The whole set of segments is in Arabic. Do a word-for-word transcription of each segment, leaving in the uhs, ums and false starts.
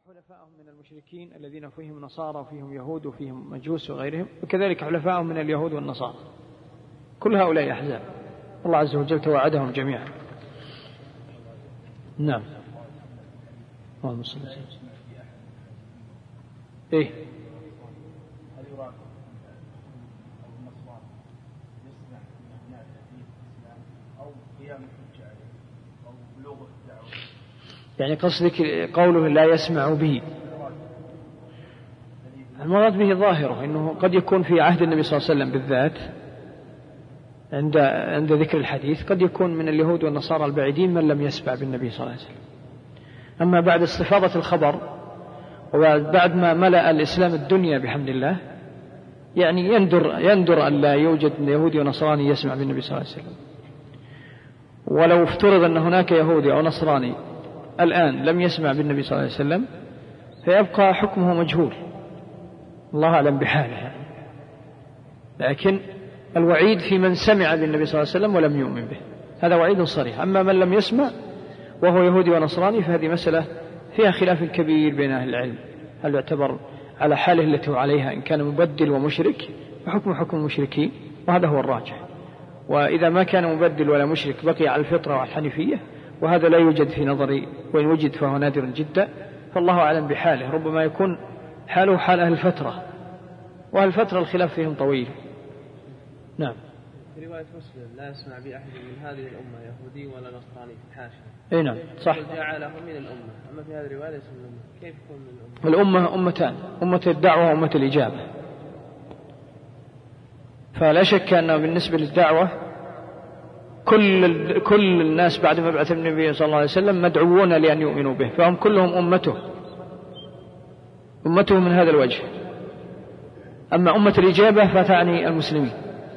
حلفاءهم من المشركين الذين فيهم نصارى وفيهم يهود وفيهم مجوس وغيرهم، وكذلك حلفاءهم من اليهود والنصارى. كل هؤلاء أحزاب الله عز وجل توعدهم جميعا. نعم. اللهم صل وسلم. إيه يعني قصدك قوله لا يسمع به، المراد به ظاهره إنه قد يكون في عهد النبي صلى الله عليه وسلم بالذات عند عند ذكر الحديث قد يكون من اليهود والنصارى البعيدين من لم يسمع بالنبي صلى الله عليه وسلم. أما بعد استفاضة الخبر وبعد ما ملأ الإسلام الدنيا بحمد الله، يعني يندر يندر أن لا يوجد يهودي ونصراني يسمع بالنبي صلى الله عليه وسلم. ولو افترض أن هناك يهودي أو نصراني الآن لم يسمع بالنبي صلى الله عليه وسلم فيبقى حكمه مجهول، الله أعلم بحاله. لكن الوعيد في من سمع بالنبي صلى الله عليه وسلم ولم يؤمن به، هذا وعيد صريح. أما من لم يسمع وهو يهودي ونصراني فهذه مسألة فيها خلاف كبير بين أهل العلم، هل يعتبر على حاله التي هو عليها إن كان مبدل ومشرك فحكم حكم المشركين، وهذا هو الراجح. وإذا ما كان مبدل ولا مشرك بقي على الفطرة والحنيفية، وهذا لا يوجد في نظري، وإن وجد فهو نادر جدا، فالله أعلم بحاله. ربما يكون حاله حال أهل الفترة، وأهل الفترة الخلاف فيهم طويل. نعم. في رواية مسلم لا يسمع بأحد من هذه الأمة يهودي ولا نصراني، حاشا. أي نعم صح. جعله من الأمة، أما في هذه الرواية ليس من الأمة. كيف يكون من الأمة؟ الأمة أمتان، أمة الدعوة وأمة الإجابة. فلا شك أنه بالنسبة للدعوة كل كل الناس بعد مبعث النبي صلى الله عليه وسلم مدعوون لأن يؤمنوا به، فهم كلهم أمته أمته من هذا الوجه. أما أمة الإجابة فتعني المسلمين،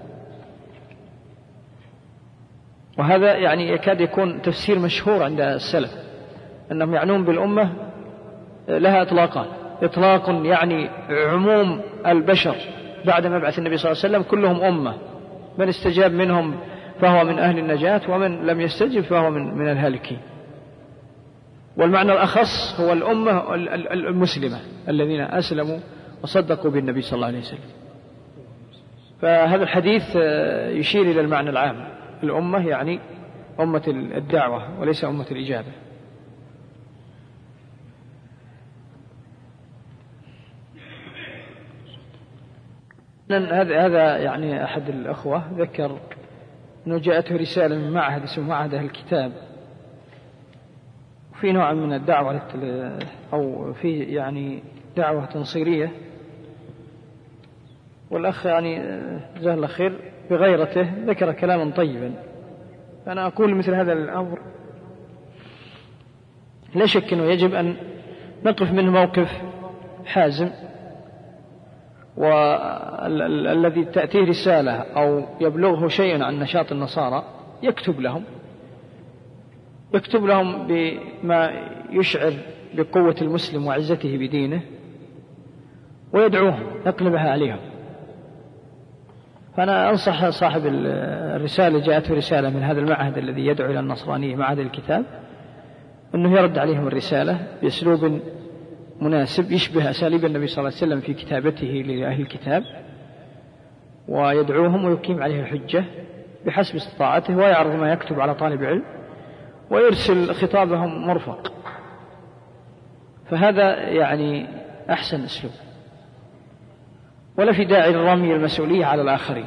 وهذا يعني يكاد يكون تفسير مشهور عند السلف أنهم يعنون بالأمة لها إطلاقان: إطلاق يعني عموم البشر بعد مبعث النبي صلى الله عليه وسلم كلهم أمة، من استجاب منهم فهو من أهل النجاة، ومن لم يستجب فهو من من الهالكين. والمعنى الأخص هو الأمة المسلمة الذين أسلموا وصدقوا بالنبي صلى الله عليه وسلم. فهذا الحديث يشير إلى المعنى العام، الأمة يعني أمة الدعوة وليس أمة الإجابة. هذا هذا يعني أحد الأخوة ذكر أنه جاءته رسالة من معهد اسمه معهد أهل الكتاب، وفي نوع من الدعوة أو في يعني دعوة تنصيرية، والأخ يعني جزاه الله خير بغيرته ذكر كلاما طيبا. أنا أقول مثل هذا الأمر لا شك أنه يجب أن نقف منه موقف حازم، والذي تأتيه رسالة أو يبلغه شيء عن نشاط النصارى يكتب لهم يكتب لهم بما يشعر بقوة المسلم وعزته بدينه ويدعوهم يقلبها عليهم. فأنا أنصح صاحب الرسالة جاءته رسالة من هذا المعهد الذي يدعو إلى النصرانية معهد الكتاب أنه يرد عليهم الرسالة بأسلوب مناسب يشبه أساليب النبي صلى الله عليه وسلم في كتابته لأهل الكتاب، ويدعوهم ويقيم عليه الحجة بحسب استطاعته، ويعرض ما يكتب على طالب علم ويرسل خطابهم مرفق. فهذا يعني أحسن أسلوب، ولا في داعي لرمي المسؤولية على الآخرين.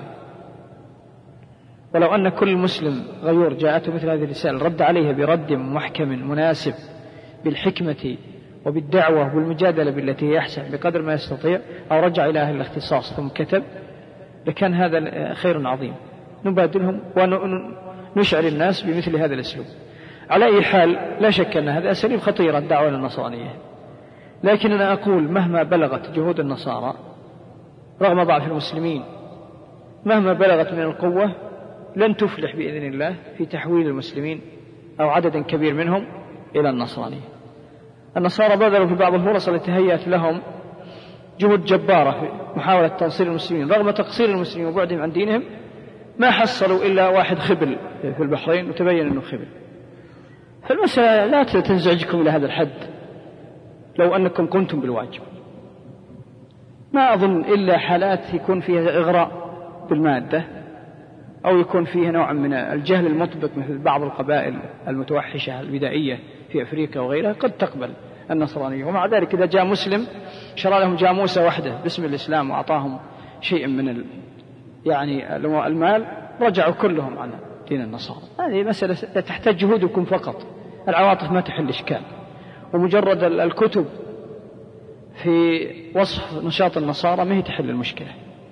ولو أن كل مسلم غيور جاءته مثل هذه الرسالة رد عليها برد محكم مناسب بالحكمة وبالدعوة والمجادلة بالتي هي أحسن بقدر ما يستطيع، أو رجع إلى أهل الاختصاص ثم كتب، لكان هذا خير عظيم. نبادلهم ونشعر الناس بمثل هذا الأسلوب. على أي حال لا شك أن هذا أساليب خطيرة الدعوة للنصرانية، لكن أنا أقول مهما بلغت جهود النصارى رغم ضعف المسلمين، مهما بلغت من القوة لن تفلح بإذن الله في تحويل المسلمين أو عدد كبير منهم إلى النصرانية. النصارى بذلوا في بعض الفرص التي هيأت لهم جهود جبارة في محاولة تنصير المسلمين، رغم تقصير المسلمين وبعدهم عن دينهم ما حصلوا إلا واحد خبل في البحرين وتبين أنه خبل. فالمسألة لا تنزعجكم إلى هذا الحد، لو أنكم قمتم بالواجب. ما أظن إلا حالات يكون فيها إغراء بالمادة أو يكون فيها نوع من الجهل المطبق مثل بعض القبائل المتوحشة البدائية في أفريقيا وغيرها قد تقبل النصرانية، ومع ذلك إذا جاء مسلم شرى لهم جاموسة واحدة باسم الإسلام وأعطاهم شيء من ال... يعني المال رجعوا كلهم عن دين النصارى. هذه مسألة تحتاج جهودكم فقط، العواطف ما تحل إشكال، ومجرد الكتب في وصف نشاط النصارى ما هي تحل المشكلة.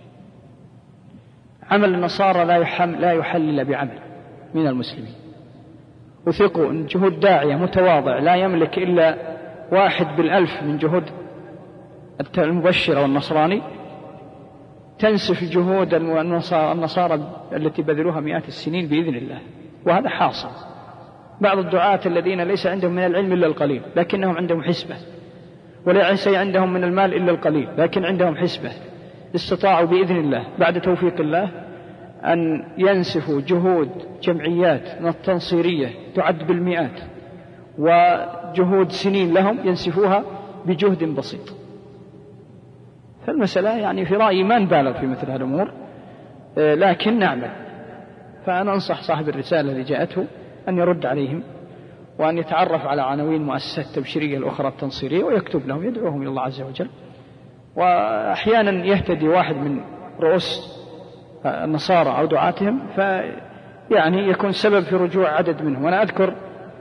عمل النصارى لا يحل, لا يحل إلا بعمل من المسلمين. وثقوا أن جهود داعية متواضع لا يملك إلا واحد بالألف من جهود المبشر والنصراني تنسف جهود النصارى التي بذلوها مئات السنين بإذن الله، وهذا حاصل. بعض الدعاة الذين ليس عندهم من العلم إلا القليل لكنهم عندهم حسبة، وليس عندهم من المال إلا القليل لكن عندهم حسبة، استطاعوا بإذن الله بعد توفيق الله أن ينسفوا جهود جمعيات تنصيرية تعد بالمئات وجهود سنين لهم ينسفوها بجهد بسيط. فالمسألة يعني في رأيي ما نبالغ في مثل هذه الأمور، لكن نعمل. فأنا أنصح صاحب الرسالة اللي جاءته أن يرد عليهم وأن يتعرف على عناوين مؤسسات التبشيرية الأخرى التنصيرية ويكتب لهم يدعوهم إلى الله عز وجل. وأحيانا يهتدي واحد من رؤوس النصارى أو دعاتهم فيعني يكون سبب في رجوع عدد منهم. وأنا أذكر،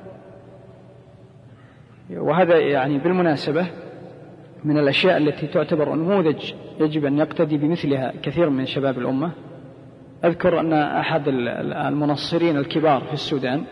وهذا يعني بالمناسبة من الأشياء التي تعتبر نموذج يجب أن يقتدي بمثلها كثير من شباب الأمة، أذكر أن أحد المنصرين الكبار في السودان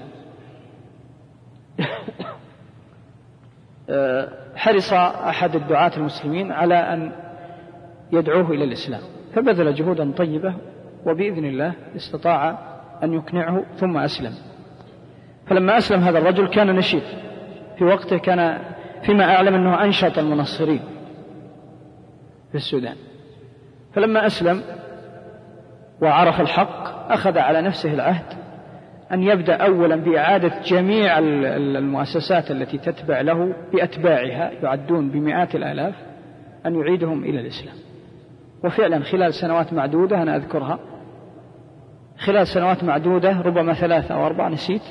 حرص أحد الدعاة المسلمين على أن يدعوه إلى الإسلام، فبذل جهودا طيبة وبإذن الله استطاع أن يقنعه ثم أسلم. فلما أسلم هذا الرجل كان نشيط في وقته، كان فيما أعلم أنه أنشط المنصرين في السودان. فلما أسلم وعرف الحق أخذ على نفسه العهد أن يبدأ أولا بإعادة جميع المؤسسات التي تتبع له بأتباعها يعدون بمئات الآلاف أن يعيدهم إلى الإسلام. وفعلا خلال سنوات معدودة، أنا أذكرها خلال سنوات معدودة ربما ثلاثة أو أربعة نسيت،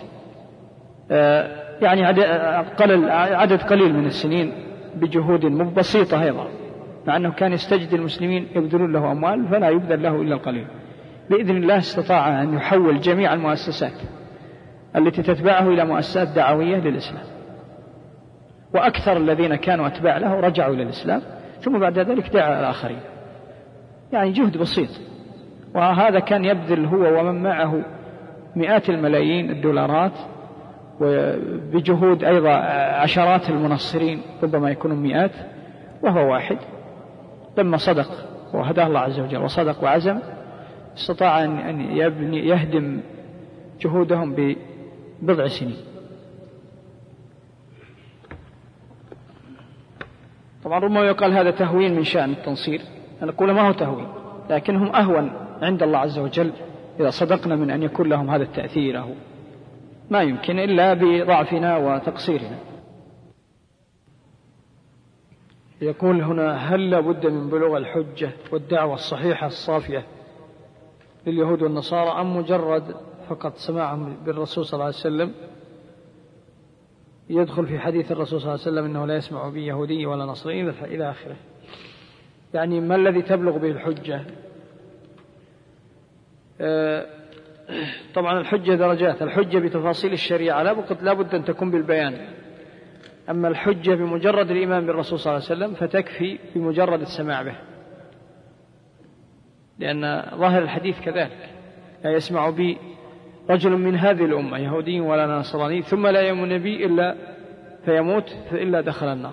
يعني عدد قليل من السنين بجهود بسيطة أيضا، مع أنه كان يستجد المسلمين يبذلون له أموال فلا يبذل له إلا القليل، بإذن الله استطاع أن يحول جميع المؤسسات التي تتبعه إلى مؤسسات دعوية للإسلام، وأكثر الذين كانوا أتباع له رجعوا إلى الإسلام، ثم بعد ذلك دعا الآخرين. يعني جهد بسيط، وهذا كان يبذل هو ومن معه مئات الملايين الدولارات، وبجهود أيضا عشرات المنصرين ربما يكونوا مئات، وهو واحد. لما صدق وهداه الله عز وجل وصدق وعزم استطاع أن يبني يهدم جهودهم ببضع سنين. طبعا ربما يقال هذا تهوين من شأن التنصير، أنا أقول ما هو تهوين، لكنهم أهون عند الله عز وجل إذا صدقنا من أن يكون لهم هذا التأثير، أو ما يمكن إلا بضعفنا وتقصيرنا. يقول هنا: هل لابد من بلوغ الحجة والدعوة الصحيحة الصافية لليهود والنصارى، أم مجرد فقط سماعهم بالرسول صلى الله عليه وسلم يدخل في حديث الرسول صلى الله عليه وسلم إنه لا يسمع بي يهودي ولا نصراني إلى آخره؟ يعني ما الذي تبلغ به الحجة؟ آه طبعا الحجة درجات، الحجة بتفاصيل الشريعة لا بد أن تكون بالبيان، أما الحجة بمجرد الإيمان بالرسول صلى الله عليه وسلم فتكفي بمجرد السماع به، لأن ظاهر الحديث كذلك: لا يسمع بي رجل من هذه الأمة يهودي ولا نصراني ثم لا يؤمن بي إلا فيموت إلا دخل النار.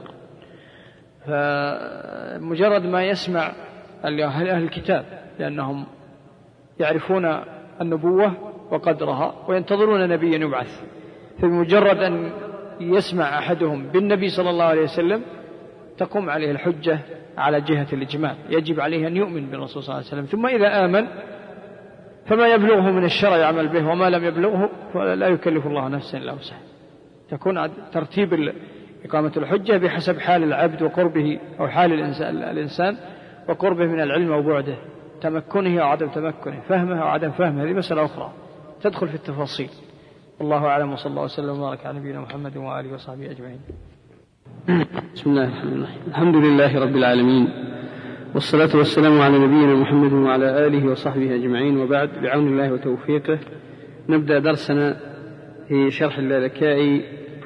فمجرد ما يسمع أهل الكتاب، لأنهم يعرفون النبوة وقدرها وينتظرون نبيا يبعث، فبمجرد أن يسمع أحدهم بالنبي صلى الله عليه وسلم تقوم عليه الحجة على جهة الإجمال، يجب عليه أن يؤمن بالرسول صلى الله عليه وسلم. ثم إذا آمن فما يبلغه من الشرع يعمل به، وما لم يبلغه فلا يكلف الله نفسا إلا وسعها. تكون ترتيب إقامة الحجة بحسب حال العبد وقربه أو حال الإنسان, الإنسان وقربه من العلم أو بعده، تمكنه أو عدم تمكنه، فهمه أو عدم فهمه، هذه مسألة أخرى تدخل في التفاصيل. والله أعلم، وصلى الله وسلم وبارك على نبينا محمد وآله وصحبه أجمعين. بسم الله الرحمن الرحيم. الحمد لله رب العالمين، والصلاة والسلام على نبينا محمد وعلى آله وصحبه أجمعين، وبعد، بعون الله وتوفيقه نبدأ درسنا في شرح اللالكائي،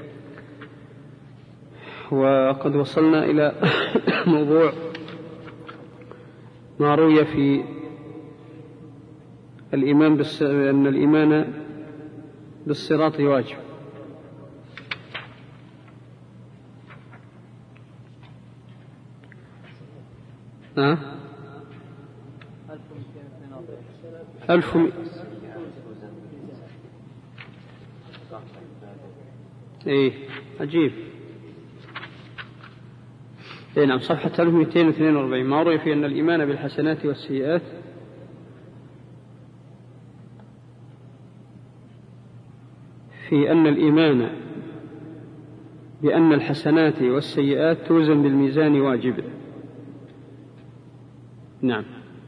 وقد وصلنا إلى موضوع ما روي في الإيمان بالص... أن الإيمان بالصراط واجب. أه؟ ألف م... إيه عجيب. إيه نعم، صفحة ألف ومئتين واثنين وأربعين. ما روي في أن الإيمان بالحسنات والسيئات في أن الإيمان بأن الحسنات والسيئات توزن بالميزان واجب. نعم.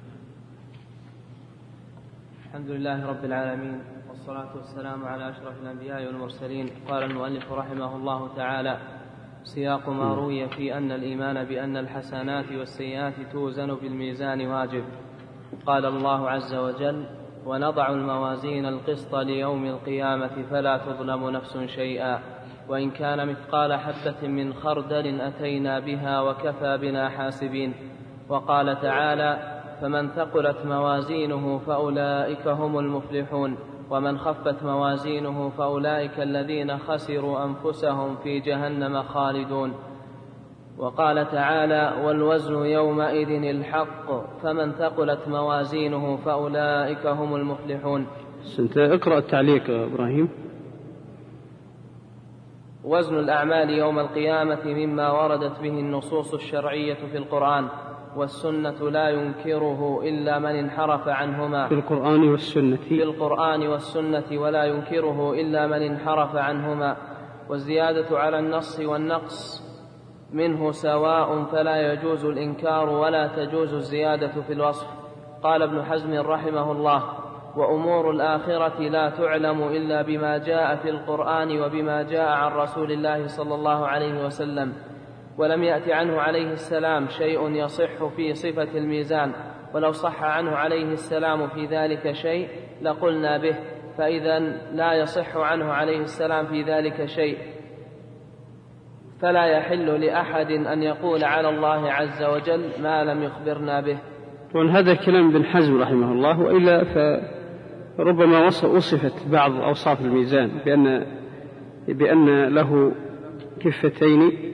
الحمد لله رب العالمين، والصلاة والسلام على أشرف الأنبياء والمرسلين. قال المؤلف رحمه الله تعالى: سياق ما روي في أن الإيمان بأن الحسنات والسيئات توزن بالميزان واجب. قال الله عز وجل: ونضع الموازين القسط ليوم القيامة فلا تظلم نفس شيئا وإن كان مثقال حبة من خردل أتينا بها وكفى بنا حاسبين. وقال تعالى: فمن ثقلت موازينه فأولئك هم المفلحون ومن خفت موازينه فأولئك الذين خسروا أنفسهم في جهنم خالدون. وقال تعالى: والوزن يومئذ الحق فمن ثقلت موازينه فأولئك هم المفلحون. اقرأ التعليق يا إبراهيم. وزن الأعمال يوم القيامة مما وردت به النصوص الشرعية في القرآن والسنة لا ينكره إلا من انحرف عنهما. في القرآن والسنة في القرآن والسنة ولا ينكره إلا من انحرف عنهما. والزيادة على النص والنقص منه سواء فلا يجوز الإنكار ولا تجوز الزيادة في الوصف. قال ابن حزم رحمه الله: وأمور الآخرة لا تعلم إلا بما جاء في القرآن وبما جاء عن رسول الله صلى الله عليه وسلم. ولم يأت عنه عليه السلام شيء يصح في صفة الميزان، ولو صح عنه عليه السلام في ذلك شيء لقلنا به، فإذا لا يصح عنه عليه السلام في ذلك شيء فلا يحل لأحد أن يقول على الله عز وجل ما لم يخبرنا به. وهذا كلام ابن حزم رحمه الله، وإلا فربما وصفت بعض أوصاف الميزان بأن, بأن له كفتين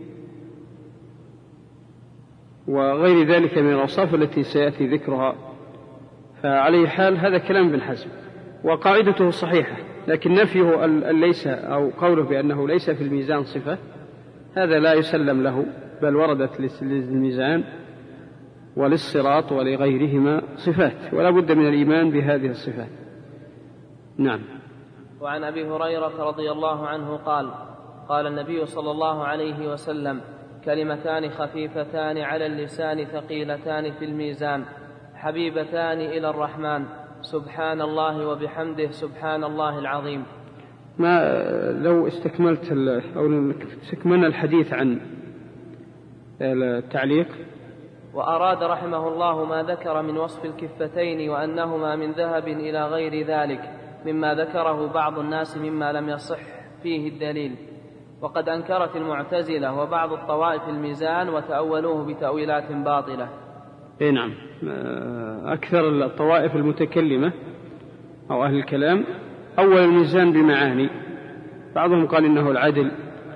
وغير ذلك من الأوصاف التي سيأتي ذكرها. فعليه حال هذا كلام ابن حزم وقاعدته صحيحة، لكن نفيه ليس أو قوله بأنه ليس في الميزان صفة هذا لا يسلم له، بل وردت للميزان وللصراط ولغيرهما صفات، ولا بد من الإيمان بهذه الصفات. نعم. وعن أبي هريرة رضي الله عنه قال: قال النبي صلى الله عليه وسلم: كلمتان خفيفتان على اللسان ثقيلتان في الميزان حبيبتان إلى الرحمن سبحان الله وبحمده سبحان الله العظيم. ما لو استكملت أو استكملنا الحديث عن التعليق. وأراد رحمه الله ما ذكر من وصف الكفتين وأنهما من ذهب إلى غير ذلك مما ذكره بعض الناس مما لم يصح فيه الدليل. وقد أنكرت المعتزلة وبعض الطوائف الميزان وتأولوه بتأويلات باطلة. إيه نعم، أكثر الطوائف المتكلمة أو أهل الكلام أول الميزان بمعاني، بعضهم قال إنه العدل،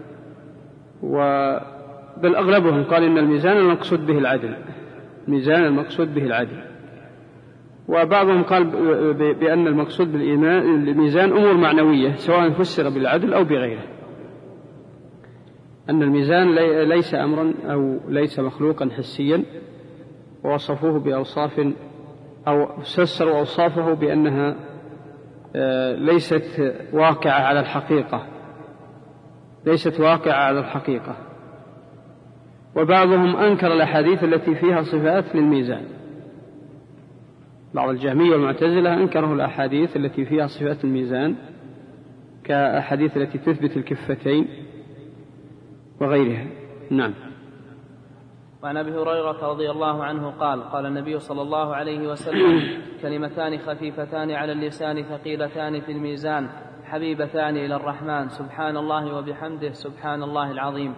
بل أغلبهم قال إن الميزان المقصود به العدل، الميزان المقصود به العدل. وبعضهم قال بأن المقصود بالميزان أمور معنوية سواء فسر بالعدل أو بغيره، أن الميزان ليس أمرا أو ليس مخلوقا حسيا، ووصفوه بأوصاف أو فسروا أوصافه بأنها ليست واقعة على الحقيقة، ليست واقعة على الحقيقة. وبعضهم أنكر الأحاديث التي فيها صفات للميزان، بعض الجهمية والمعتزلة أنكروا الأحاديث التي فيها صفات الميزان كأحاديث التي تثبت الكفتين وغيرها. نعم. وعن أبي هريرة رضي الله عنه قال قال النبي صلى الله عليه وسلم: كلمتان خفيفتان على اللسان ثقيلتان في الميزان حبيبتان إلى الرحمن سبحان الله وبحمده سبحان الله العظيم.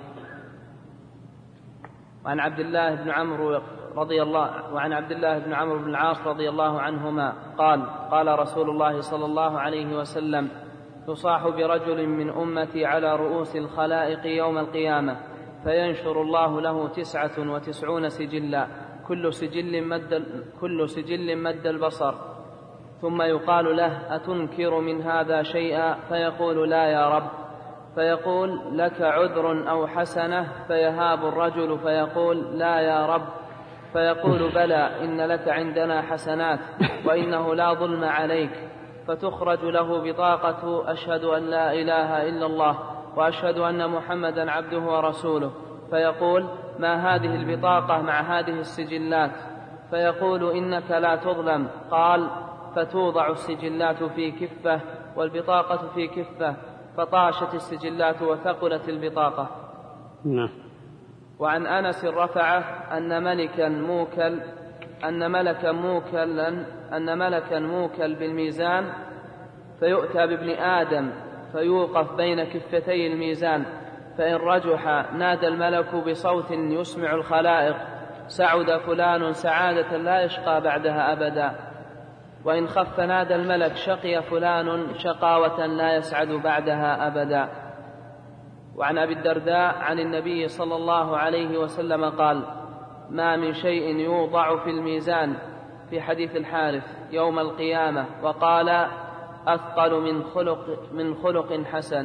وعن عبد الله بن عمرو رضي الله وعن عبد الله بن عمرو بن العاص رضي الله عنهما قال قال رسول الله صلى الله عليه وسلم: تصاح برجل من أمتي على رؤوس الخلائق يوم القيامة فينشر الله له تسعة وتسعون سجلا كل سجل مد, كل سجل مد البصر، ثم يقال له: أتنكر من هذا شيئا؟ فيقول: لا يا رب. فيقول: لك عذر أو حسنة؟ فيهاب الرجل فيقول: لا يا رب. فيقول: بلى، إن لك عندنا حسنات وإنه لا ظلم عليك. فتخرج له بطاقة: أشهد أن لا إله إلا الله وأشهد أن محمدا عبده ورسوله. فيقول: ما هذه البطاقة مع هذه السجلات؟ فيقول: إنك لا تظلم. قال: فتوضع السجلات في كفة والبطاقة في كفة، فطاشت السجلات وثقلت البطاقة. نعم. وعن أنس رفعه أن ملكا موكل أن ملكا موكلا أن ملكا موكل بالميزان فيؤتى بابن آدم فيوقف بين كفتي الميزان، فإن رجح نادى الملك بصوت يسمع الخلائق: سعد فلان سعادة لا يشقى بعدها أبدا. وإن خف نادى الملك: شقي فلان شقاوة لا يسعد بعدها أبدا. وعن أبي الدرداء عن النبي صلى الله عليه وسلم قال: ما من شيء يوضع في الميزان في حديث الحارث يوم القيامة وقال: أثقل من خلق, من خلق حسن.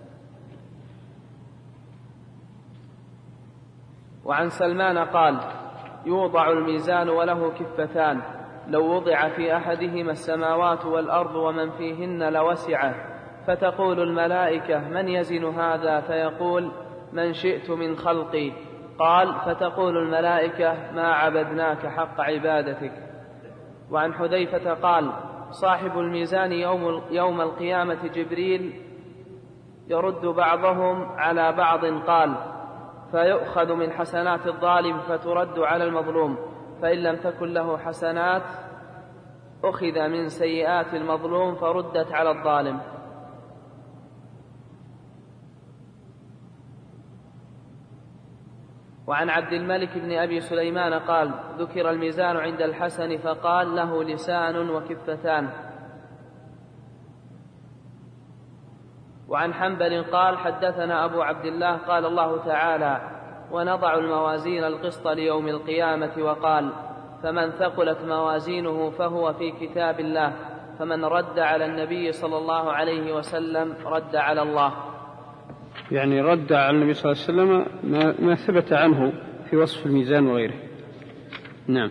وعن سلمان قال: يوضع الميزان وله كفتان، لو وضع في أحدهما السماوات والأرض ومن فيهن لوسعه. فتقول الملائكة: من يزن هذا؟ فيقول: من شئت من خلقي. قال: فتقول الملائكة: ما عبدناك حق عبادتك. وعن حذيفة قال: صاحب الميزان يوم, يوم القيامة جبريل يرد بعضهم على بعض. قال: فيؤخذ من حسنات الظالم فترد على المظلوم، فإن لم تكن له حسنات أخذ من سيئات المظلوم فردت على الظالم. وعن عبد الملك بن أبي سليمان قال: ذكر الميزان عند الحسن فقال: له لسان وكفتان. وعن حنبل قال: حدثنا أبو عبد الله قال الله تعالى: ونضع الموازين القسط ليوم القيامة، وقال: فمن ثقلت موازينه فهو في كتاب الله، فمن رد على النبي صلى الله عليه وسلم رد على الله. يعني رد على النبي صلى الله عليه وسلم ما, ما ثبت عنه في وصف الميزان وغيره. نعم.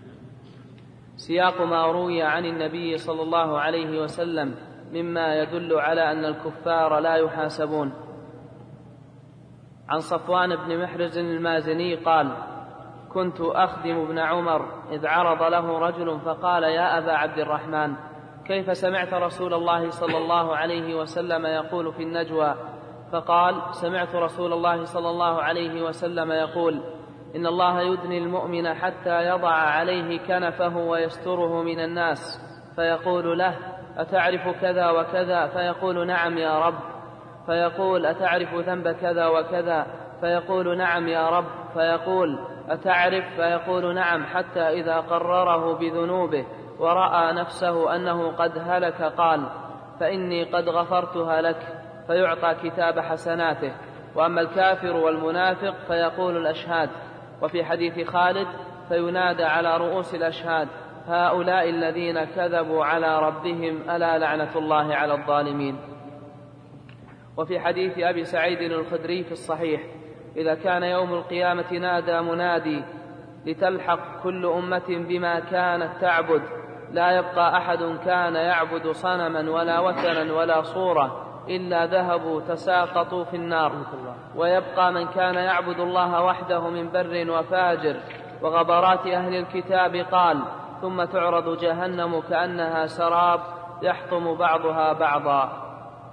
سياق ما روي عن النبي صلى الله عليه وسلم مما يدل على أن الكفار لا يحاسبون. عن صفوان بن محرز المازني قال: كنت أخدم ابن عمر إذ عرض له رجل فقال: يا أبا عبد الرحمن، كيف سمعت رسول الله صلى الله عليه وسلم يقول في النجوى؟ فقال: سمعت رسول الله صلى الله عليه وسلم يقول: إن الله يدني المؤمن حتى يضع عليه كنفه ويستره من الناس، فيقول له: أتعرف كذا وكذا؟ فيقول: نعم يا رب. فيقول: أتعرف ذنب كذا وكذا؟ فيقول: نعم يا رب. فيقول: أتعرف؟ فيقول: نعم. حتى إذا قرره بذنوبه ورأى نفسه أنه قد هلك قال: فإني قد غفرتها لك، فيعطى كتاب حسناته. وأما الكافر والمنافق فيقول الأشهاد. وفي حديث خالد: فينادى على رؤوس الأشهاد: هؤلاء الذين كذبوا على ربهم، ألا لعنة الله على الظالمين. وفي حديث أبي سعيد الخدري في الصحيح: إذا كان يوم القيامة نادى منادي: لتلحق كل أمة بما كانت تعبد، لا يبقى أحد كان يعبد صنما ولا وثنا ولا صورة إلا ذهبوا تساقطوا في النار. ويبقى من كان يعبد الله وحده من بر وفاجر وغبرات أهل الكتاب. قال: ثم تعرض جهنم كأنها سراب يحطم بعضها بعضا.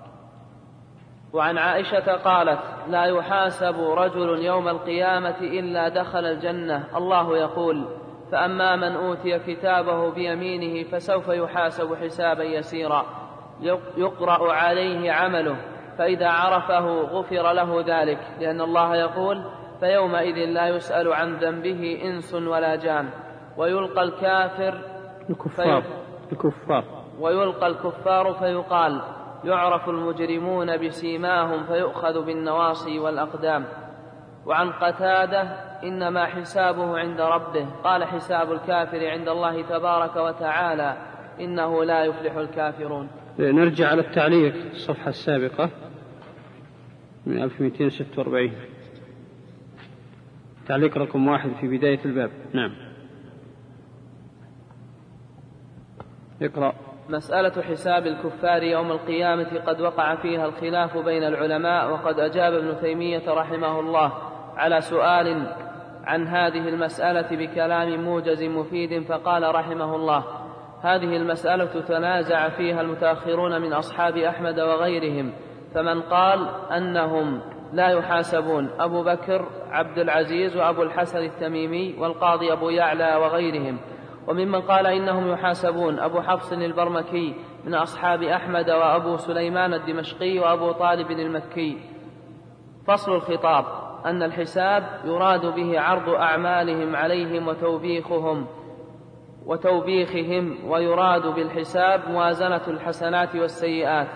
وعن عائشة قالت: لا يحاسب رجل يوم القيامة إلا دخل الجنة. الله يقول: فأما من أوتي كتابه بيمينه فسوف يحاسب حسابا يسيرا يقرأ عليه عمله فإذا عرفه غفر له ذلك، لأن الله يقول: فيومئذ لا يسأل عن ذنبه إنس ولا جان. ويلقى الكافر الكفار الكفار ويلقى الكفار فيقال: يعرف المجرمون بسيماهم فيؤخذ بالنواصي والأقدام. وعن قتادة: إنما حسابه عند ربه. قال: حساب الكافر عند الله تبارك وتعالى، إنه لا يفلح الكافرون. نرجع على التعليق الصفحة السابقة من ألف ومئتين وستة وأربعين، تعليق رقم واحد في بداية الباب. نعم، اقرأ. مسألة حساب الكفار يوم القيامة قد وقع فيها الخلاف بين العلماء، وقد أجاب ابن تيمية رحمه الله على سؤال عن هذه المسألة بكلام موجز مفيد، فقال رحمه الله: هذه المسألة تنازع فيها المتأخرون من أصحاب أحمد وغيرهم، فمن قال أنهم لا يحاسبون أبو بكر عبد العزيز وأبو الحسن التميمي والقاضي أبو يعلى وغيرهم. وممن قال إنهم يحاسبون أبو حفص البرمكي من أصحاب أحمد وأبو سليمان الدمشقي وأبو طالب المكي. فصل الخطاب: أن الحساب يراد به عرض أعمالهم عليهم وتوبيخهم وتوبيخهم، ويراد بالحساب موازنة الحسنات والسيئات.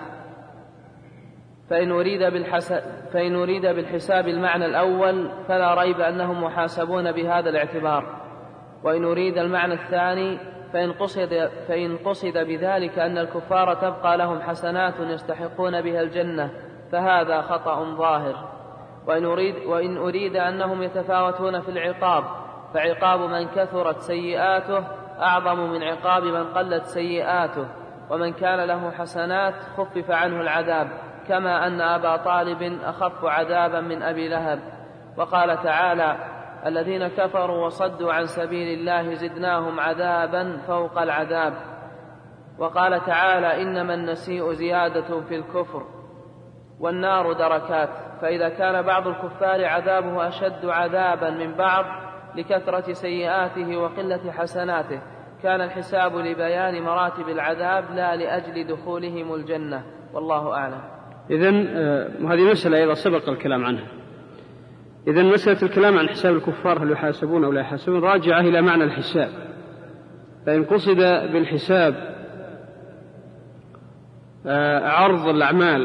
فإن أريد, فإن أريد بالحساب المعنى الأول فلا ريب أنهم محاسبون بهذا الاعتبار، وإن أريد المعنى الثاني فإن قصد, فإن قصد بذلك أن الكفار تبقى لهم حسنات يستحقون بها الجنة فهذا خطأ ظاهر. وإن أريد, وإن أريد أنهم يتفاوتون في العقاب فعقاب من كثرت سيئاته أعظم من عقاب من قلت سيئاته، ومن كان له حسنات خفف عنه العذاب، كما أن أبا طالب أخف عذابا من أبي لهب. وقال تعالى: الذين كفروا وصدوا عن سبيل الله زدناهم عذابا فوق العذاب. وقال تعالى: إنما النسيء زيادة في الكفر والنار دركات. فإذا كان بعض الكفار عذابه أشد عذابا من بعض لكثرة سيئاته وقلة حسناته، كان الحساب لبيان مراتب العذاب لا لأجل دخولهم الجنة، والله أعلم. إذن هذه مسألة أيضا سبق الكلام عنها. إذن مسألة الكلام عن حساب الكفار هل يحاسبون أو لا يحاسبون راجعة إلى معنى الحساب. فإن قصد بالحساب عرض الأعمال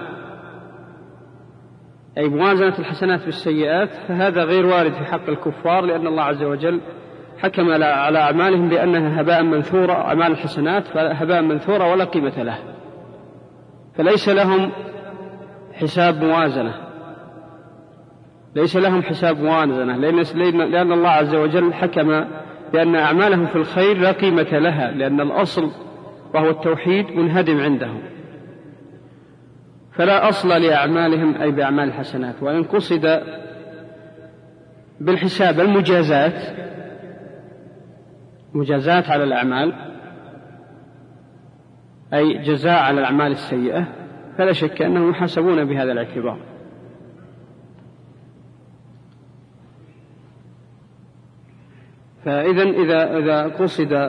أي موازنة الحسنات بالسيئات فهذا غير وارد في حق الكفار، لأن الله عز وجل حكم على أعمالهم بأنها هباء منثورة، أعمال الحسنات هباء منثورة ولا قيمة له، فليس لهم حساب موازنة، ليس لهم حساب موازنة لأن الله عز وجل حكم بأن أعمالهم في الخير لا قيمة لها، لأن الأصل وهو التوحيد منهدم عندهم، فلا أصل لأعمالهم أي بأعمال الحسنات. وإن قصد بالحساب المجازات مجازات على الأعمال أي جزاء على الأعمال السيئة فلا شك أنهم يحاسبون بهذا الاعتبار. فإذا إذا إذا قصد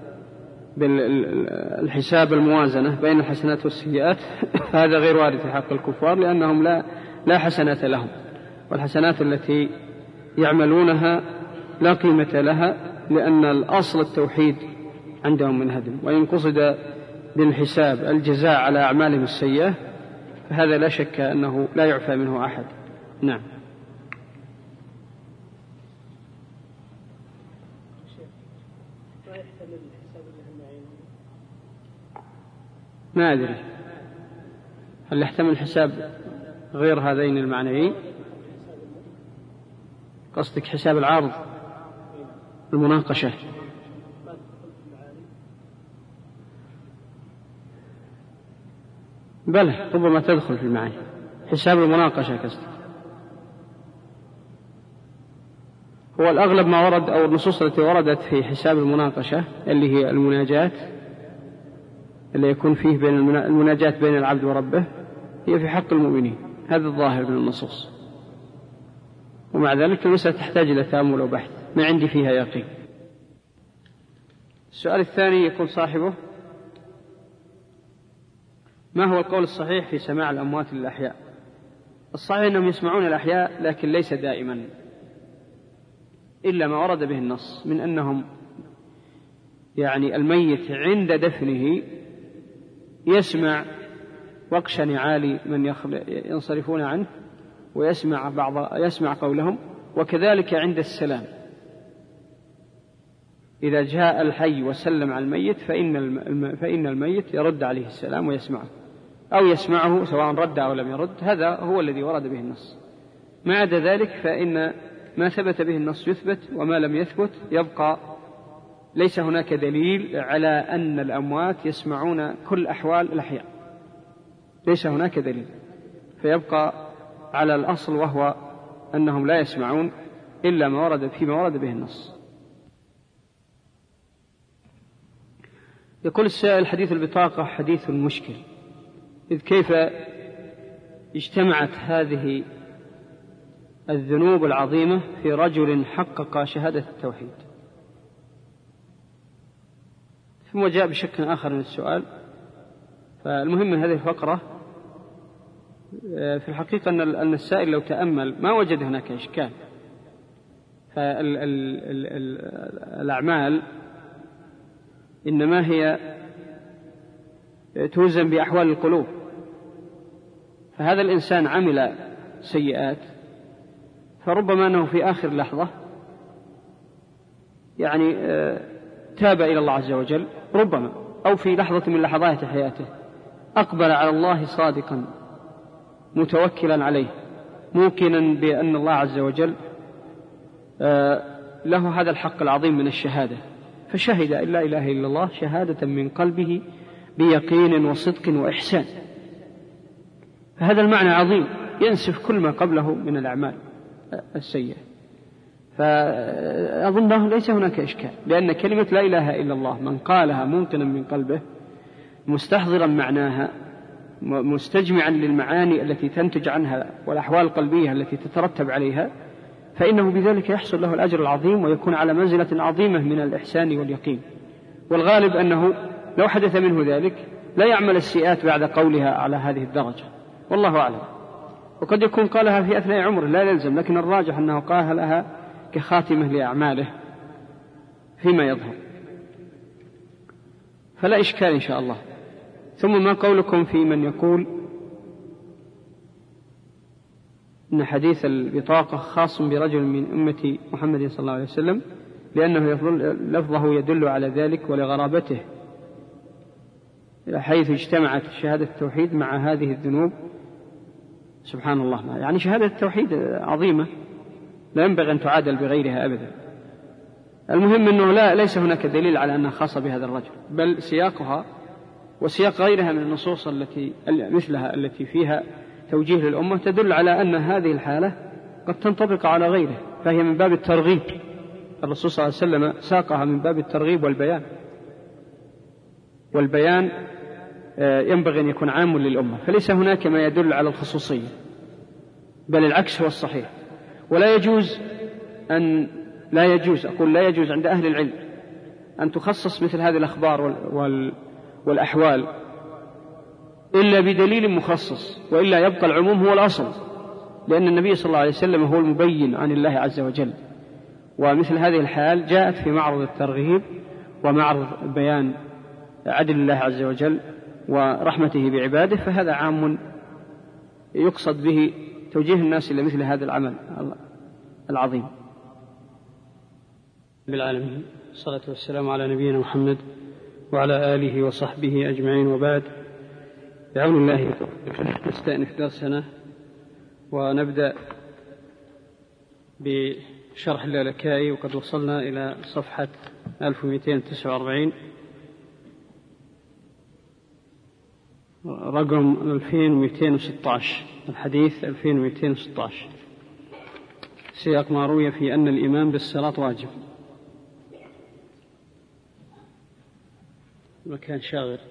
بالحساب الموازنة بين الحسنات والسيئات هذا غير وارد في حق الكفار، لأنهم لا لا حسنات لهم، والحسنات التي يعملونها لا قيمة لها، لأن الأصل التوحيد عندهم منهدم. وإن قصد بالحساب الجزاء على أعمالهم السيئة فهذا لا شك أنه لا يعفى منه أحد. نعم. ما أدري هل يحتمل الحساب غير هذين المعنيين؟ قصدك حساب العارض المناقشة؟ بل ربما تدخل في المعاني، حساب المناقشة كسر. هو الأغلب ما ورد أو النصوص التي وردت في حساب المناقشة اللي هي المناجات اللي يكون فيه بين المناجات بين العبد وربه هي في حق المؤمنين، هذا الظاهر من النصوص. ومع ذلك المسألة تحتاج إلى تأمل وبحث، ما عندي فيها يقين. السؤال الثاني يكون صاحبه: ما هو القول الصحيح في سماع الأموات للأحياء؟ الصحيح أنهم يسمعون الأحياء لكن ليس دائما، إلا ما ورد به النص من أنهم يعني الميت عند دفنه يسمع وقش نعال من ينصرفون عنه ويسمع بعض يسمع قولهم، وكذلك عند السلام إذا جاء الحي وسلم على الميت فإن فإن الميت يرد عليه السلام ويسمعه أو يسمعه سواء رد أو لم يرد. هذا هو الذي ورد به النص. ما عدا ذلك فإن ما ثبت به النص يثبت، وما لم يثبت يبقى. ليس هناك دليل على أن الأموات يسمعون كل أحوال الأحياء، ليس هناك دليل، فيبقى على الأصل وهو أنهم لا يسمعون إلا ما ورد فيما ورد به النص. يقول السائل: حديث البطاقة حديث مشكل، إذ كيف اجتمعت هذه الذنوب العظيمة في رجل حقق شهادة التوحيد؟ ثم جاء بشكل آخر من السؤال. فالمهم من هذه الفقرة في الحقيقة أن السائل لو تأمل ما وجد هناك إشكال. فالأعمال إنما هي توزن بأحوال القلوب، فهذا الإنسان عمل سيئات فربما أنه في آخر لحظة يعني تاب إلى الله عز وجل، ربما أو في لحظة من لحظات حياته أقبل على الله صادقا متوكلا عليه موقنا بأن الله عز وجل له هذا الحق العظيم من الشهادة، فشهد أن لا إله إلا الله شهادة من قلبه بيقين وصدق وإحسان. فهذا المعنى عظيم ينسف كل ما قبله من الأعمال السيئة. فأظنه ليس هناك إشكال، لأن كلمة لا إله إلا الله من قالها موقنا من قلبه مستحضرا معناها مستجمعا للمعاني التي تنتج عنها والأحوال القلبية التي تترتب عليها، فإنه بذلك يحصل له الأجر العظيم ويكون على منزلة عظيمة من الإحسان واليقين. والغالب أنه لو حدث منه ذلك لا يعمل السيئات بعد قولها على هذه الدرجة، والله أعلم. وقد يكون قالها في أثناء عمره لا يلزم، لكن الراجح أنه قالها كخاتمة لأعماله فيما يظهر، فلا إشكال إن شاء الله. ثم ما قولكم في من يقول إن حديث البطاقة خاص برجل من أمة محمد صلى الله عليه وسلم لأنه لفظه يدل على ذلك ولغرابته، حيث اجتمعت شهادة التوحيد مع هذه الذنوب؟ سبحان الله، يعني شهادة التوحيد عظيمة لا ينبغي أن تعادل بغيرها أبدا. المهم أنه لا ليس هناك دليل على أنها خاصة بهذا الرجل، بل سياقها وسياق غيرها من النصوص التي مثلها التي فيها توجيه للأمة تدل على أن هذه الحالة قد تنطبق على غيره، فهي من باب الترغيب. الرسول صلى الله عليه وسلم ساقها من باب الترغيب والبيان، والبيان ينبغي أن يكون عام للأمة، فليس هناك ما يدل على الخصوصية، بل العكس هو الصحيح. ولا يجوز أن لا يجوز أقول لا يجوز عند أهل العلم أن تخصص مثل هذه الأخبار وال والأحوال إلا بدليل مخصص، وإلا يبقى العموم هو الأصل، لأن النبي صلى الله عليه وسلم هو المبين عن الله عز وجل. ومثل هذه الحال جاءت في معرض الترغيب ومعرض بيان عدل الله عز وجل ورحمته بعباده، فهذا عام يقصد به توجيه الناس إلى مثل هذا العمل العظيم. بالعالمين، الصلاة والسلام على نبينا محمد وعلى آله وصحبه أجمعين، وبعد. بعون الله نستأنف درسنا ونبدأ بشرح اللالكائي، وقد وصلنا إلى صفحة ألف ومئتين وتسعة وأربعين. رقم ألفين ومئتين وستة عشر، الحديث ألفين ومئتين وستة عشر، سياق ما روي في أن الإيمان بالصراط واجب. مكان شاغر.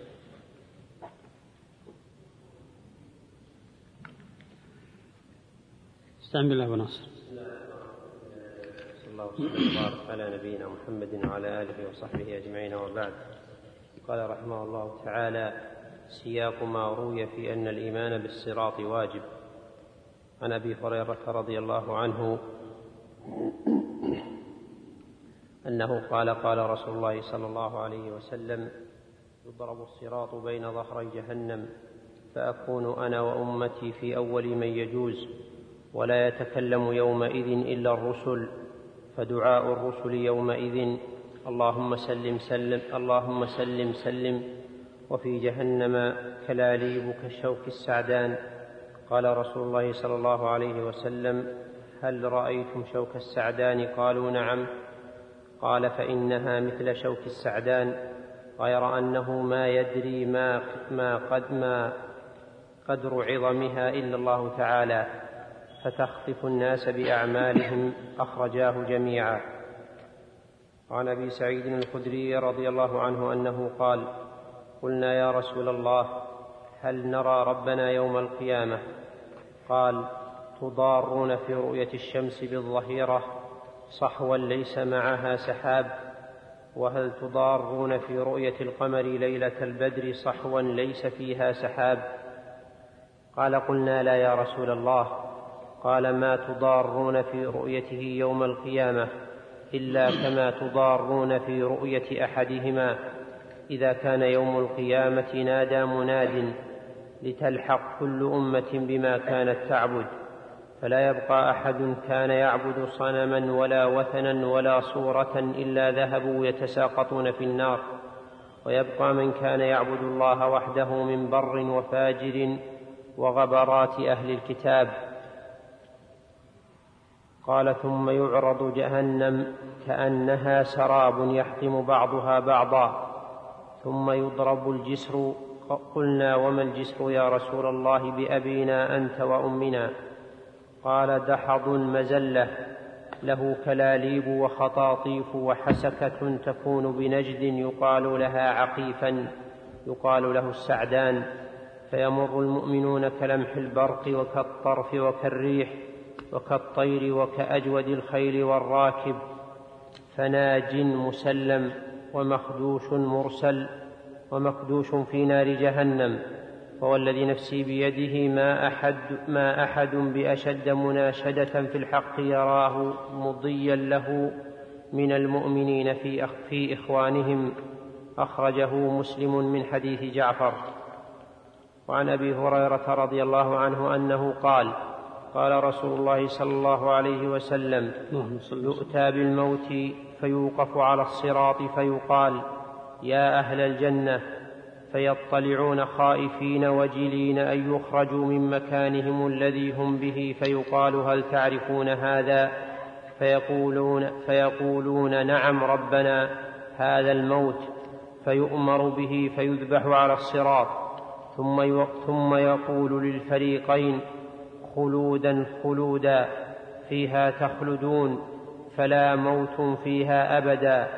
استعن بالله وناصر. صلى الله وسلم وبارك على نبينا محمد وعلى آله وصحبه أجمعين، وبعد. قال رحمه الله تعالى: سياق ما روي في أن الإيمان بالصراط واجب. عن أبي هريرة رضي الله عنه أنه قال: قال رسول الله صلى الله عليه وسلم: يضرب الصراط بين ظهري جهنم، فأكون أنا وأمتي في أول من يجوز، ولا يتكلم يومئذ إلا الرسل، فدعاء الرسل يومئذ: اللهم سلم سلم اللهم سلم سلم. وفي جهنم كلاليب كالشوك السعدان. قال رسول الله صلى الله عليه وسلم: هل رأيتم شوك السعدان؟ قالوا: نعم. قال: فإنها مثل شوك السعدان، غير أنه ما يدري ما, ما, قد ما قدر عظمها إلا الله تعالى، فتخطف الناس بأعمالهم. أخرجاه جميعا. وعن أبي سعيد الخدري رضي الله عنه أنه قال: قلنا يا رسول الله، هل نرى ربنا يوم القيامة؟ قال: تضارون في رؤية الشمس بالظهيرة صحوا ليس معها سحاب، وهل تضارون في رؤية القمر ليلة البدر صحوا ليس فيها سحاب؟ قال: قلنا لا يا رسول الله. قال: ما تضارون في رؤيته يوم القيامة إلا كما تضارون في رؤية أحدهما. إذا كان يوم القيامة نادى مناد لتلحق كل أمة بما كانت تعبد، فلا يبقى أحد كان يعبد صنما ولا وثنا ولا صورة إلا ذهبوا يتساقطون في النار، ويبقى من كان يعبد الله وحده من بر وفاجر وغبرات أهل الكتاب. قال: ثم يعرض جهنم كأنها سراب يحطم بعضها بعضا، ثم يضرب الجسر. قلنا: وما الجسر يا رسول الله؟ بأبينا أنت وأمنا. قال: دحض مزلة له كلاليب وخطاطيف وحسكة تكون بنجد يقال لها عقيفا، يقال له السعدان، فيمر المؤمنون كلمح البرق وكالطرف وكالريح وكالطير وكأجود الخيل والراكب، فناج مسلم ومخدوش مرسل ومكدوش في نار جهنم. فوالذي نفسي بيده ما أحد, ما أحد بأشد مناشدة في الحق يراه مضيا له من المؤمنين في, أخ في إخوانهم. أخرجه مسلم من حديث جعفر. وعن أبي هريرة رضي الله عنه أنه قال: قال رسول الله صلى الله عليه وسلم: يؤتى بالموت فيوقف على الصراط فيقال: يا أهل الجنة، فيطلعون خائفين وجلين أن يخرجوا من مكانهم الذي هم به، فيقال: هل تعرفون هذا؟ فيقولون, فيقولون: نعم ربنا، هذا الموت. فيؤمر به فيذبح على الصراط، ثم ثم يقول للفريقين: خلودا خلودا فيها تخلدون، فلا موت فيها أبدا.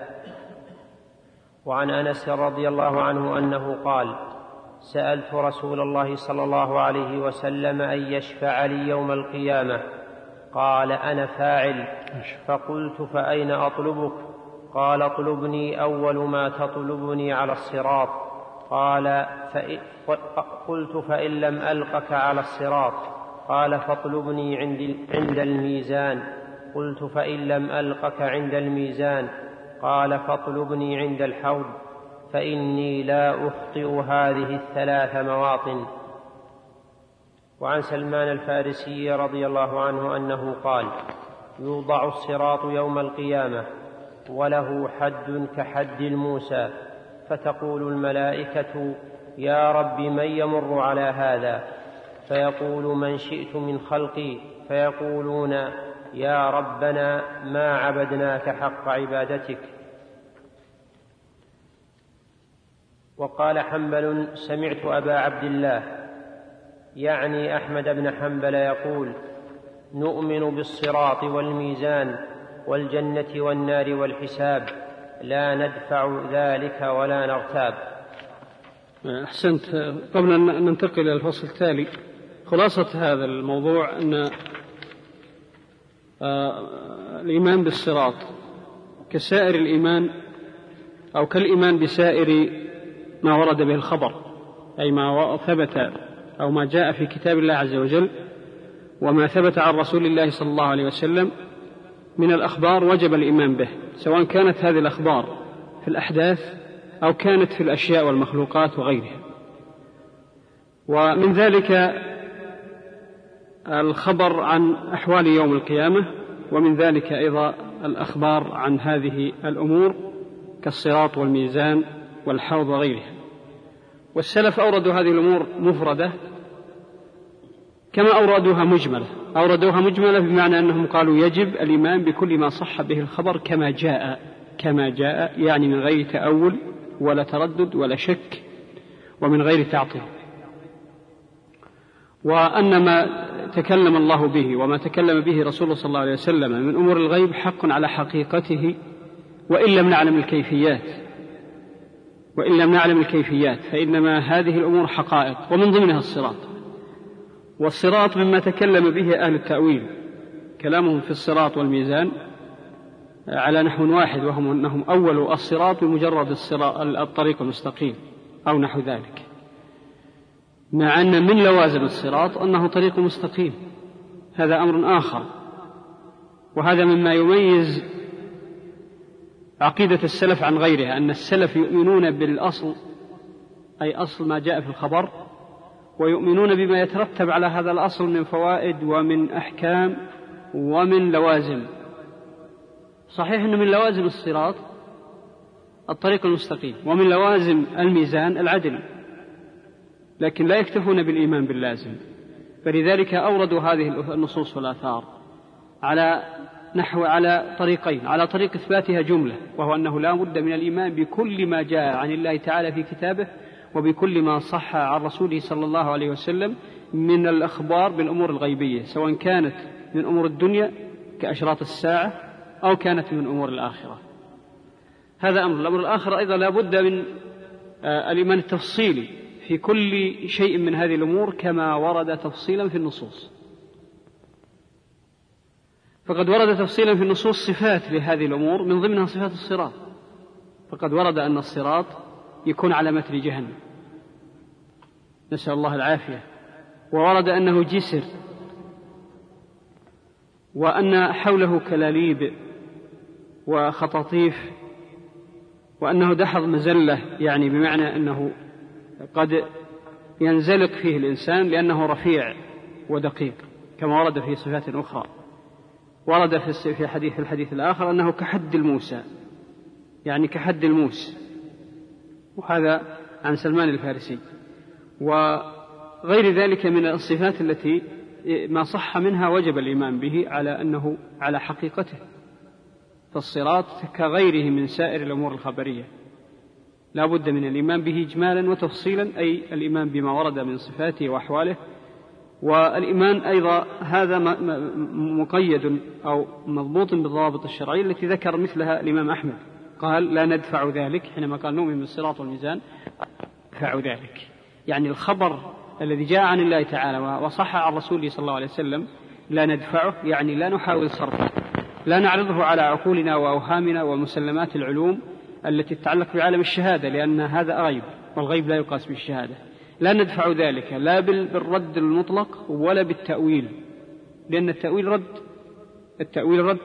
وعن أنس رضي الله عنه أنه قال: سألت رسول الله صلى الله عليه وسلم أن يشفع لي يوم القيامة، قال: أنا فاعل. فقلت: فأين أطلبك؟ قال: اطلبني أول ما تطلبني على الصراط. قال: قلت: فإن لم ألقك على الصراط؟ قال: فاطلبني عند الميزان. قلت: فإن لم ألقك عند الميزان؟ قال: فاطلبني عند الحوض، فإني لا أخطئ هذه الثلاث مواطن. وعن سلمان الفارسي رضي الله عنه أنه قال: يوضع الصراط يوم القيامة وله حد كحد الموسى، فتقول الملائكة: يا رب، من يمر على هذا؟ فيقول: من شئت من خلقي. فيقولون: يا ربنا، ما عبدناك حق عبادتك. وقال حنبل سمعت أبا عبد الله يعني أحمد بن حنبل يقول نؤمن بالصراط والميزان والجنة والنار والحساب لا ندفع ذلك ولا نرتاب. أحسنت. قبل أن ننتقل إلى الفصل التالي، خلاصة هذا الموضوع أن الإيمان بالصراط كسائر الإيمان أو كالإيمان بسائر ما ورد به الخبر، أي ما ثبت أو ما جاء في كتاب الله عز وجل وما ثبت عن رسول الله صلى الله عليه وسلم من الأخبار وجب الإيمان به، سواء كانت هذه الأخبار في الأحداث أو كانت في الأشياء والمخلوقات وغيرها. ومن ذلك الخبر عن أحوال يوم القيامة، ومن ذلك أيضا الأخبار عن هذه الأمور كالصراط والميزان والحوض وغيرها. والسلف أوردوا هذه الأمور مفردة كما أوردوها مجملة، أوردوها مجملة بمعنى أنهم قالوا يجب الإيمان بكل ما صح به الخبر كما جاء كما جاء يعني من غير تأول ولا تردد ولا شك ومن غير تعطيل. وأن ما تكلم الله به وما تكلم به رسوله صلى الله عليه وسلم من أمور الغيب حق على حقيقته وإن لم نعلم الكيفيات وإن لم نعلم الكيفيات فإنما هذه الأمور حقائق، ومن ضمنها الصراط. والصراط مما تكلم به أهل التأويل، كلامهم في الصراط والميزان على نحو واحد، وهم أنهم أولوا الصراط بمجرد الطريق المستقيم أو نحو ذلك، مع أن من لوازم الصراط أنه طريق مستقيم، هذا أمر آخر. وهذا مما يميز عقيدة السلف عن غيرها، أن السلف يؤمنون بالأصل أي أصل ما جاء في الخبر، ويؤمنون بما يترتب على هذا الأصل من فوائد ومن أحكام ومن لوازم. صحيح أن من لوازم الصراط الطريق المستقيم، ومن لوازم الميزان العدل، لكن لا يكتفون بالإيمان باللازم، فلذلك أوردوا هذه النصوص والآثار على نحو على طريقين: على طريق إثباتها جملة، وهو أنه لا بد من الإيمان بكل ما جاء عن الله تعالى في كتابه وبكل ما صح عن رسوله صلى الله عليه وسلم من الأخبار بالأمور الغيبية، سواء كانت من أمور الدنيا كأشراط الساعة أو كانت من أمور الآخرة. هذا أمر. الأمر الآخر أيضا لا بد من الإيمان التفصيلي في كل شيء من هذه الأمور كما ورد تفصيلا في النصوص. فقد ورد تفصيلا في النصوص صفات لهذه الأمور، من ضمنها صفات الصراط. فقد ورد أن الصراط يكون على متن جهنم، نسأل الله العافية، وورد أنه جسر، وأن حوله كلاليب وخطاطيف، وأنه دحض مزلة، يعني بمعنى أنه قد ينزلق فيه الإنسان لأنه رفيع ودقيق، كما ورد في صفات أخرى. ورد في حديث الحديث الآخر أنه كحد الموسى، يعني كحد الموس، وهذا عن سلمان الفارسي. وغير ذلك من الصفات التي ما صح منها وجب الإيمان به على أنه على حقيقته. فالصراط كغيره من سائر الأمور الخبرية لا بد من الإيمان به إجمالا وتفصيلا، أي الإيمان بما ورد من صفاته وأحواله. والإيمان أيضا هذا مقيد أو مضبوط بالضوابط الشرعية التي ذكر مثلها الإمام أحمد، قال لا ندفع ذلك حينما قال نؤمن بالصراط والميزان ندفع ذلك، يعني الخبر الذي جاء عن الله تعالى وصح عن رسوله صلى الله عليه وسلم لا ندفعه، يعني لا نحاول صرفه، لا نعرضه على عقولنا وأوهامنا ومسلمات العلوم التي تتعلق بعالم الشهادة، لأن هذا غيب، والغيب لا يقاس بالشهادة. لا ندفع ذلك لا بالرد المطلق ولا بالتأويل، لأن التأويل رد التأويل رد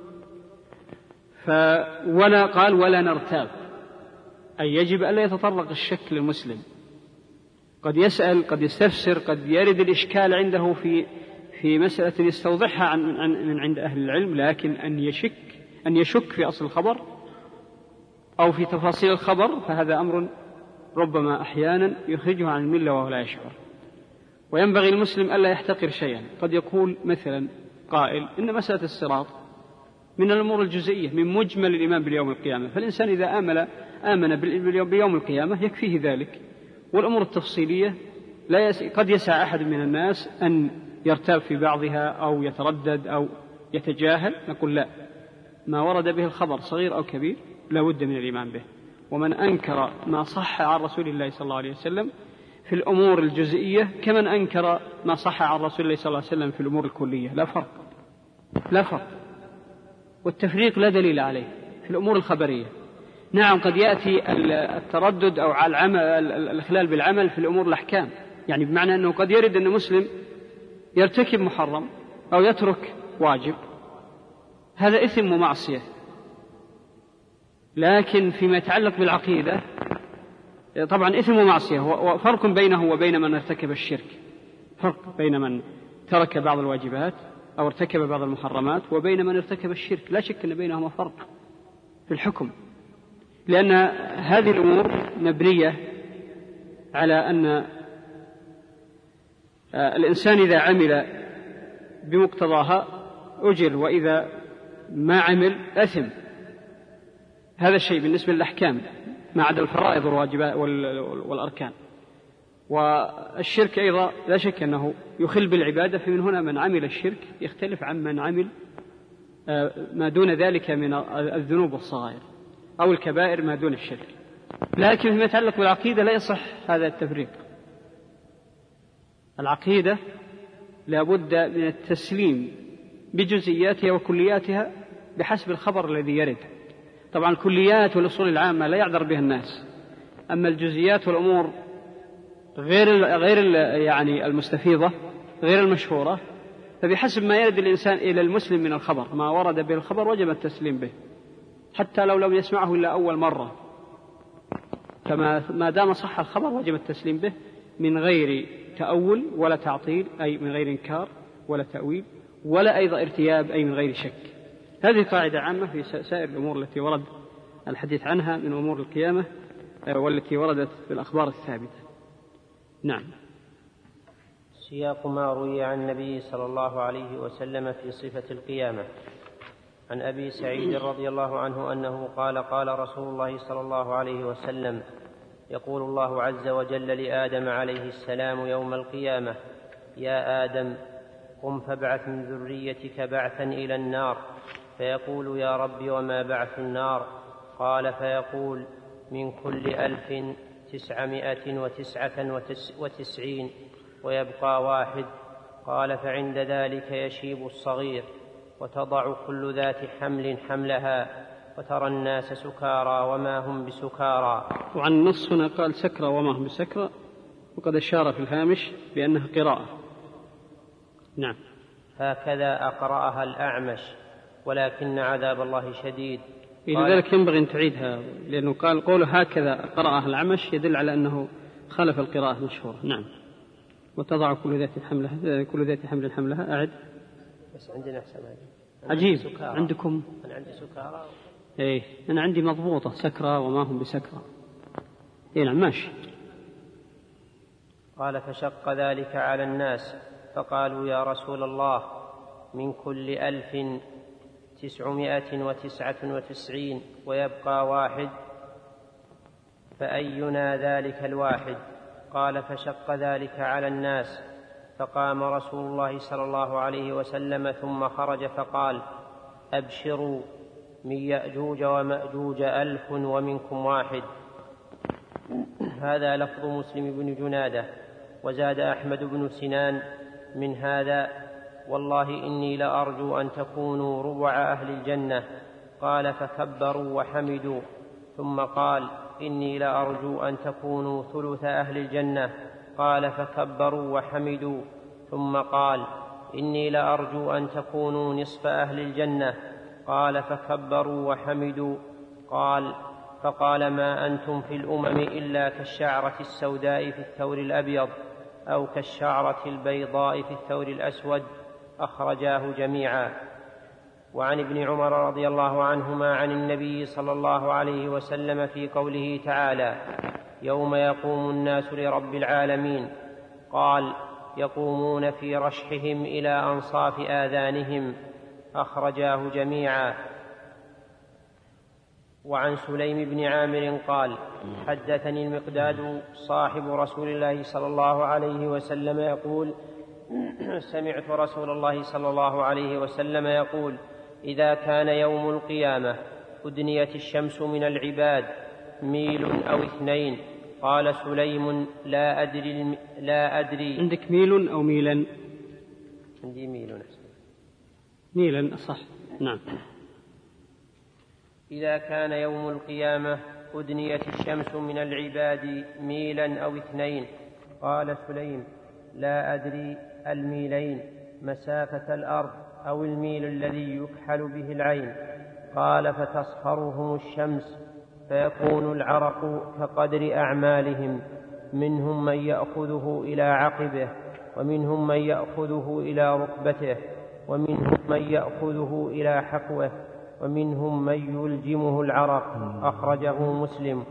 ف ولا قال ولا نرتاب، أي يجب ألا يتطرق الشك للمسلم. قد يسأل، قد يستفسر، قد يرد الإشكال عنده في في مسألة يستوضحها عن عن من عند أهل العلم، لكن أن يشك أن يشك في أصل الخبر أو في تفاصيل الخبر فهذا أمر ربما أحيانا يخرجه عن الملة وهو لا يشعر. وينبغي المسلم ألا يحتقر شيئا. قد يقول مثلا قائل إن مسألة الصراط من الأمور الجزئية من مجمل الإيمان باليوم القيامة. فالإنسان إذا آمن آمن بيوم القيامة يكفيه ذلك. والأمور التفصيلية لا يس... قد يسعى أحد من الناس أن يرتاب في بعضها أو يتردد أو يتجاهل، نقول لا، ما ورد به الخبر صغير أو كبير لا بد من الإيمان به. ومن أنكر ما صح عن رسول الله صلى الله عليه وسلم في الأمور الجزئية كمن أنكر ما صح عن رسول الله صلى الله عليه وسلم في الأمور الكلية، لا فرق لا فرق. والتفريق لا دليل عليه في الأمور الخبرية. نعم قد يأتي التردد أو على العمل الإخلال بالعمل في الأمور الأحكام، يعني بمعنى أنه قد يرد أن مسلم يرتكب محرم أو يترك واجب، هذا إثم ومعصية. لكن فيما يتعلق بالعقيدة طبعا إثم ومعصية، وفرق بينه وبين من ارتكب الشرك، فرق بين من ترك بعض الواجبات أو ارتكب بعض المحرمات وبين من ارتكب الشرك، لا شك أن بينهما فرق في الحكم، لأن هذه الأمور مبنية على أن الإنسان إذا عمل بمقتضاها أجر، وإذا ما عمل أثم. هذا الشيء بالنسبة للأحكام ما عدا الفرائض والواجبات والأركان. والشرك أيضا لا شك أنه يخل بالعبادة، فمن هنا من عمل الشرك يختلف عن من عمل ما دون ذلك من الذنوب والصغائر أو الكبائر ما دون الشرك. لكن فيما يتعلق بالعقيدة لا يصح هذا التفريق. العقيدة لا بد من التسليم بجزئياتها وكلياتها بحسب الخبر الذي يرد. طبعا الكليات والأصول العامة لا يعذر بها الناس، أما الجزئيات والأمور غير غير يعني المستفيضة غير المشهورة فبحسب ما يرد الإنسان إلى المسلم من الخبر، ما ورد به الخبر وجب التسليم به حتى لو لم يسمعه إلا أول مرة. فما ما دام صح الخبر وجب التسليم به من غير تأول ولا تعطيل، أي من غير إنكار ولا تأويل ولا أيضا ارتياب، أي من غير شك. هذه قاعدة عامة في سائر الأمور التي ورد الحديث عنها من أمور القيامة والتي وردت في الأخبار الثابتة. نعم. سياق ما روي عن النبي صلى الله عليه وسلم في صفة القيامة. عن أبي سعيد رضي الله عنه أنه قال قال رسول الله صلى الله عليه وسلم: يقول الله عز وجل لآدم عليه السلام يوم القيامة: يا آدم قم فابعث من ذريتك بعثا إلى النار. فيقول: يا رب وما بعث النار؟ قال: فيقول: من كل ألف تسعمائة وتسعة وتسعين ويبقى واحد. قال: فعند ذلك يشيب الصغير وتضع كل ذات حمل حملها وترى الناس سكارى وما هم بسكارى. وعن النص هنا قال سكرى وما هم بسكرى، وقد أشار في الهامش بأنها قراءة. نعم. هكذا أقرأها الأعمش ولكن عذاب الله شديد. لذلك ينبغي أن تعيدها، لأنه قال قوله هكذا قرأها الأعمش يدل على أنه خالف القراءة المشهورة. نعم. وتضع كل ذات حملها كل ذات حمل حملها. أعد. بس عندنا أحسن هذه. عجيب. عندكم؟ أنا عندي سكارى. إيه أنا عندي مضبوطة سكرى وما هم بسكرى. إيه نعم ماشي. قال: فشق ذلك على الناس فقالوا: يا رسول الله من كل ألف تسعمائة وتسعة وتسعين ويبقى واحد، فأينا ذلك الواحد؟ قال: فشق ذلك على الناس فقام رسول الله صلى الله عليه وسلم ثم خرج فقال: أبشروا من يأجوج ومأجوج ألف ومنكم واحد. هذا لفظ مسلم بن جنادة. وزاد أحمد بن سنان من هذا: والله إني لأرجو أن تكونوا ربع أهل الجنة. قال: فكبروا وحمدوا. ثم قال: إني لأرجو أن تكونوا ثلث أهل الجنة. قال: فكبروا وحمدوا. ثم قال: إني لأرجو أن تكونوا نصف أهل الجنة. قال: فكبروا وحمدوا. قال: فقال: ما أنتم في الأمم إلا كالشعرة السوداء في الثور الأبيض أو كالشعرة البيضاء في الثور الأسود. أخرجاه جميعا. وعن ابن عمر رضي الله عنهما عن النبي صلى الله عليه وسلم في قوله تعالى: يوم يقوم الناس لرب العالمين. قال: يقومون في رشحهم إلى أنصاف آذانهم. أخرجاه جميعا. وعن سليم بن عامر قال حدثني المقداد صاحب رسول الله صلى الله عليه وسلم يقول سمعت رسول الله صلى الله عليه وسلم يقول إذا كان يوم القيامة أدنيت الشمس من العباد ميل أو اثنين. قال سليم لا أدري, لا أدري عندك ميل أو ميلا؟ عندي ميل. ميلا صح. نعم. إذا كان يوم القيامة أدنيت الشمس من العباد ميلا أو اثنين. قال سليم لا أدري الميلين مسافة الأرض أو الميل الذي يكحل به العين. قال فتصهرهم الشمس فيكون العرق كقدر أعمالهم، منهم من يأخذه إلى عقبه، ومنهم من يأخذه إلى ركبته، ومنهم من يأخذه إلى حقوه، ومنهم من يلجمه العرق. أخرجه مسلم.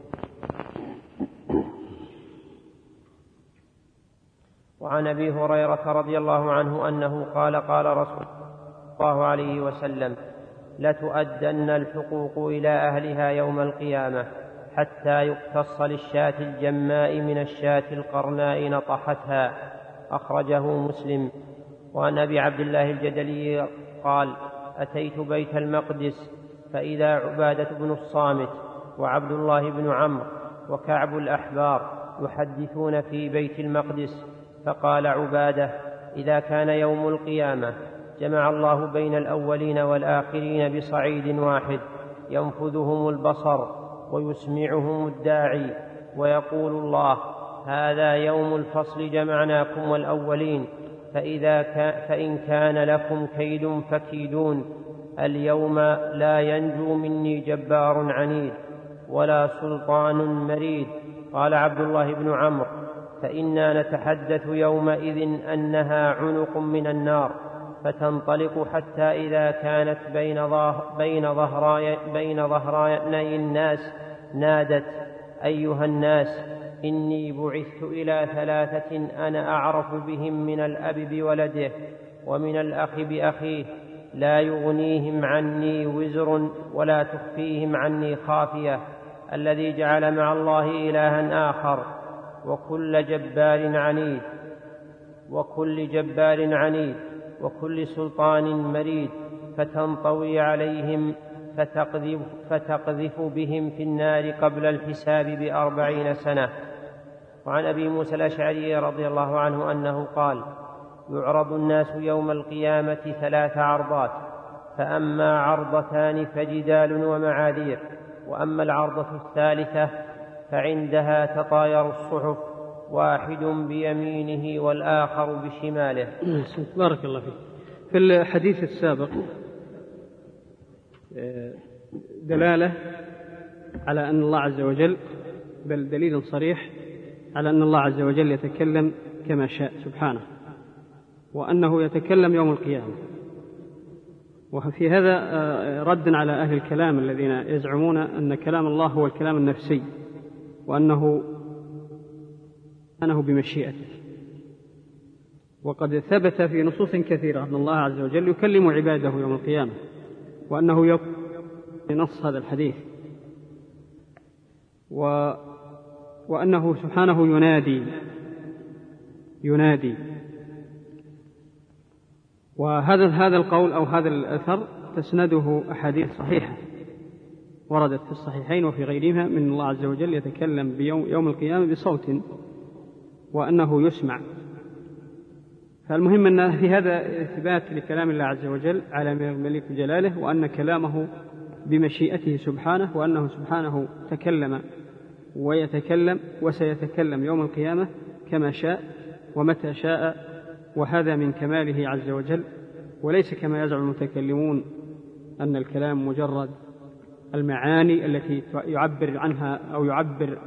وعن أبي هريرة رضي الله عنه أنه قال قال رسول الله عليه وسلم لتؤدن الحقوق إلى أهلها يوم القيامة حتى يقتص للشاة الجماء من الشاة القرناء نطحتها. أخرجه مسلم. وعن أبي عبد الله الجدلي قال أتيت بيت المقدس فإذا عبادة بن الصامت وعبد الله بن عمرو وكعب الأحبار يحدثون في بيت المقدس. فقال عبادة إذا كان يوم القيامة جمع الله بين الأولين والآخرين بصعيد واحد ينفذهم البصر ويسمعهم الداعي، ويقول الله هذا يوم الفصل جمعناكم والأولين، فإذا كان فإن كان لكم كيد فكيدون، اليوم لا ينجو مني جبار عنيد ولا سلطان مريد. قال عبد الله بن عمرو فإنا نتحدث يومئذ أنها عنق من النار فتنطلق حتى إذا كانت بين بين ظهراي بين ظهراني الناس نادت أيها الناس إني بعثت إلى ثلاثة أنا أعرف بهم من الأب بولده ومن الأخ بأخيه لا يغنيهم عني وزر ولا تخفيهم عني خافية، الذي جعل مع الله إلها آخر وكل جبار عنيد وكل جبار عنيد وكل سلطان مريد، فتنطوي عليهم فتقذف, فتقذف بهم في النار قبل الحساب بأربعين سنة. وعن أبي موسى الأشعري رضي الله عنه أنه قال يعرض الناس يوم القيامة ثلاث عرضات، فأما عرضتان فجدال ومعاذير، وأما العرضة الثالثة فعندها تطاير الصحف، واحد بيمينه والآخر بشماله. بارك الله فيك. في الحديث السابق دلالة على أن الله عز وجل، بل دليل صريح على أن الله عز وجل يتكلم كما شاء سبحانه، وأنه يتكلم يوم القيامة. وفي هذا رد على أهل الكلام الذين يزعمون أن كلام الله هو الكلام النفسي، وأنه أنه بمشيئته. وقد ثبت في نصوص كثيرة أن الله عز وجل يكلم عباده يوم القيامة، وأنه يقول بنص هذا الحديث، و وأنه سبحانه ينادي ينادي وهذا هذا القول أو هذا الأثر تسنده أحاديث صحيحة وردت في الصحيحين وفي غيرهما من الله عز وجل يتكلم بيوم يوم القيامة بصوت وأنه يسمع. فالمهم أن في هذا إثبات لكلام الله عز وجل على ملك جلاله، وأن كلامه بمشيئته سبحانه، وأنه سبحانه تكلم ويتكلم وسيتكلم يوم القيامة كما شاء ومتى شاء، وهذا من كماله عز وجل، وليس كما يزعم المتكلمون أن الكلام مجرد المعاني التي يعبر عنها أو يعبر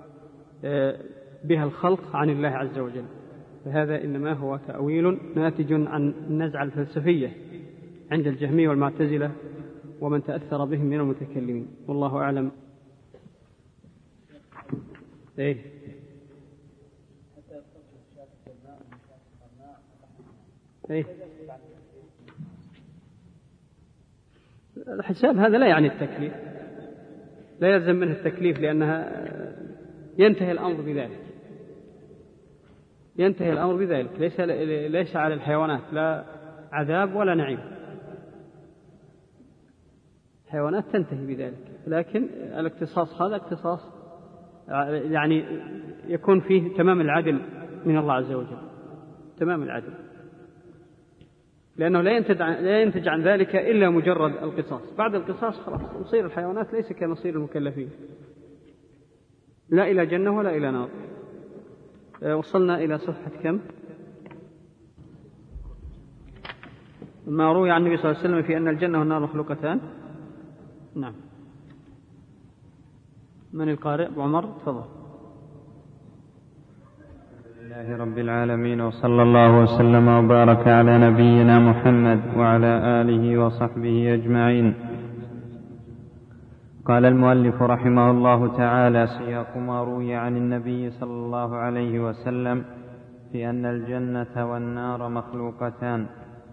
بها الخلق عن الله عز وجل. فهذا إنما هو تأويل ناتج عن النزعة الفلسفية عند الجهمية والمعتزلة ومن تأثر بهم من المتكلمين، والله أعلم. إيه؟ إيه؟ الحساب هذا لا يعني التكليف، لا يلزم منه التكليف، لأنها ينتهي الأمر بذلك، ينتهي الأمر بذلك، ليس ليس على الحيوانات لا عذاب ولا نعيم، الحيوانات تنتهي بذلك، لكن الاقتصاص هذا اقتصاص يعني يكون فيه تمام العدل من الله عز وجل، تمام العدل، لأنه لا ينتج عن, لا ينتج عن ذلك إلا مجرد القصاص. بعد القصاص خلاص مصير الحيوانات ليس كمصير المكلفين، لا إلى جنة ولا إلى نار. وصلنا إلى صفحة كم؟ ما روي عن النبي صلى الله عليه وسلم في أن الجنة والنار مخلوقتان. نعم. من القارئ؟ أبو عمر تفضل. لله رب العالمين، وصلى الله وسلم وبارك على نبينا محمد وعلى آله وصحبه أجمعين. قال المؤلف رحمه الله تعالى: سياق ما روي عن النبي صلى الله عليه وسلم في أن الجنة والنار مخلوقتان.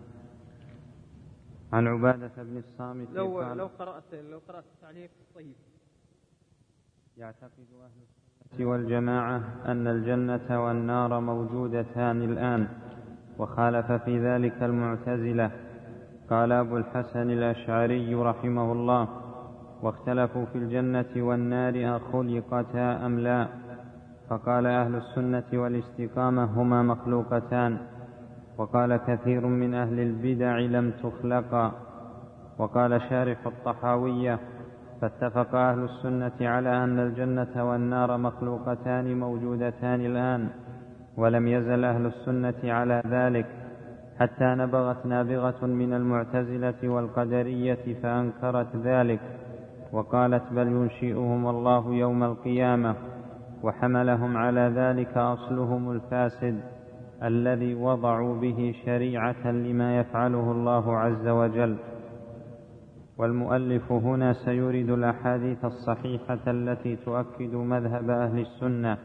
عن عبادة بن الصامت لو لو قرأت لو قرأت التعليق طيب. يعتقد أهل السنة والجماعة أن الجنة والنار موجودتان الآن، وخالف في ذلك المعتزلة. قال أبو الحسن الأشعري رحمه الله: واختلفوا في الجنة والنار أخلقتا أم لا؟ فقال أهل السنة والاستقامة هما مخلوقتان، وقال كثير من أهل البدع لم تخلقا. وقال شارح الطحاوية: فاتفق أهل السنة على أن الجنة والنار مخلوقتان موجودتان الآن، ولم يزل أهل السنة على ذلك حتى نبغت نابغة من المعتزلة والقدرية فأنكرت ذلك، وقالت بل ينشئهم الله يوم القيامة، وحملهم على ذلك أصلهم الفاسد الذي وضعوا به شريعة لما يفعله الله عز وجل. والمؤلف هنا سيورد الأحاديث الصحيحة التي تؤكد مذهب أهل السنة.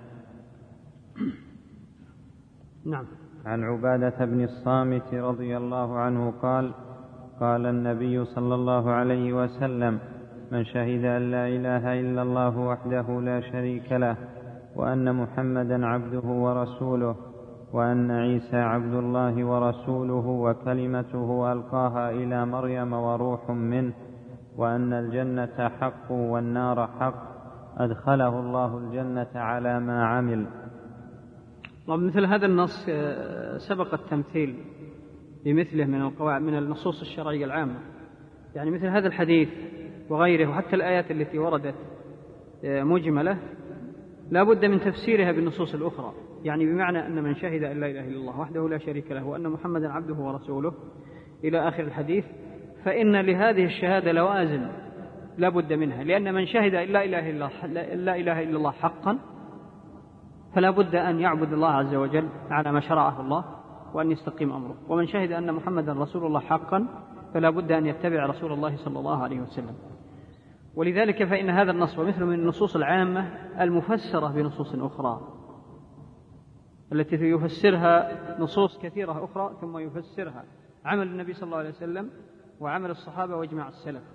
نعم. عن عبادة بن الصامت رضي الله عنه قال: قال النبي صلى الله عليه وسلم: من شهد أن لا إله إلا الله وحده لا شريك له، وأن محمدا عبده ورسوله، وأن عيسى عبد الله ورسوله وكلمته ألقاها إلى مريم وروح منه، وأن الجنة حق والنار حق، أدخله الله الجنة على ما عمل. مثل هذا النص سبق التمثيل بمثله من القواعد من النصوص الشرعية العامة، يعني مثل هذا الحديث وغيره وحتى الآيات التي وردت مجملة لا بد من تفسيرها بالنصوص الأخرى، يعني بمعنى أن من شهد أن لا إله إلا الله وحده لا شريك له وأن محمدا عبده ورسوله إلى آخر الحديث، فإن لهذه الشهادة لوازم لا بد منها، لأن من شهد أن لا إله إلا الله, لا إله إلا الله حقا فلا بد أن يعبد الله عز وجل على ما شرعه الله وأن يستقيم أمره، ومن شهد أن محمدا رسول الله حقا فلا بد أن يتبع رسول الله صلى الله عليه وسلم. ولذلك فإن هذا النص ومثل من النصوص العامة المفسرة بنصوص أخرى التي يفسرها نصوص كثيرة أخرى ثم يفسرها عمل النبي صلى الله عليه وسلم وعمل الصحابة وإجماع السلف.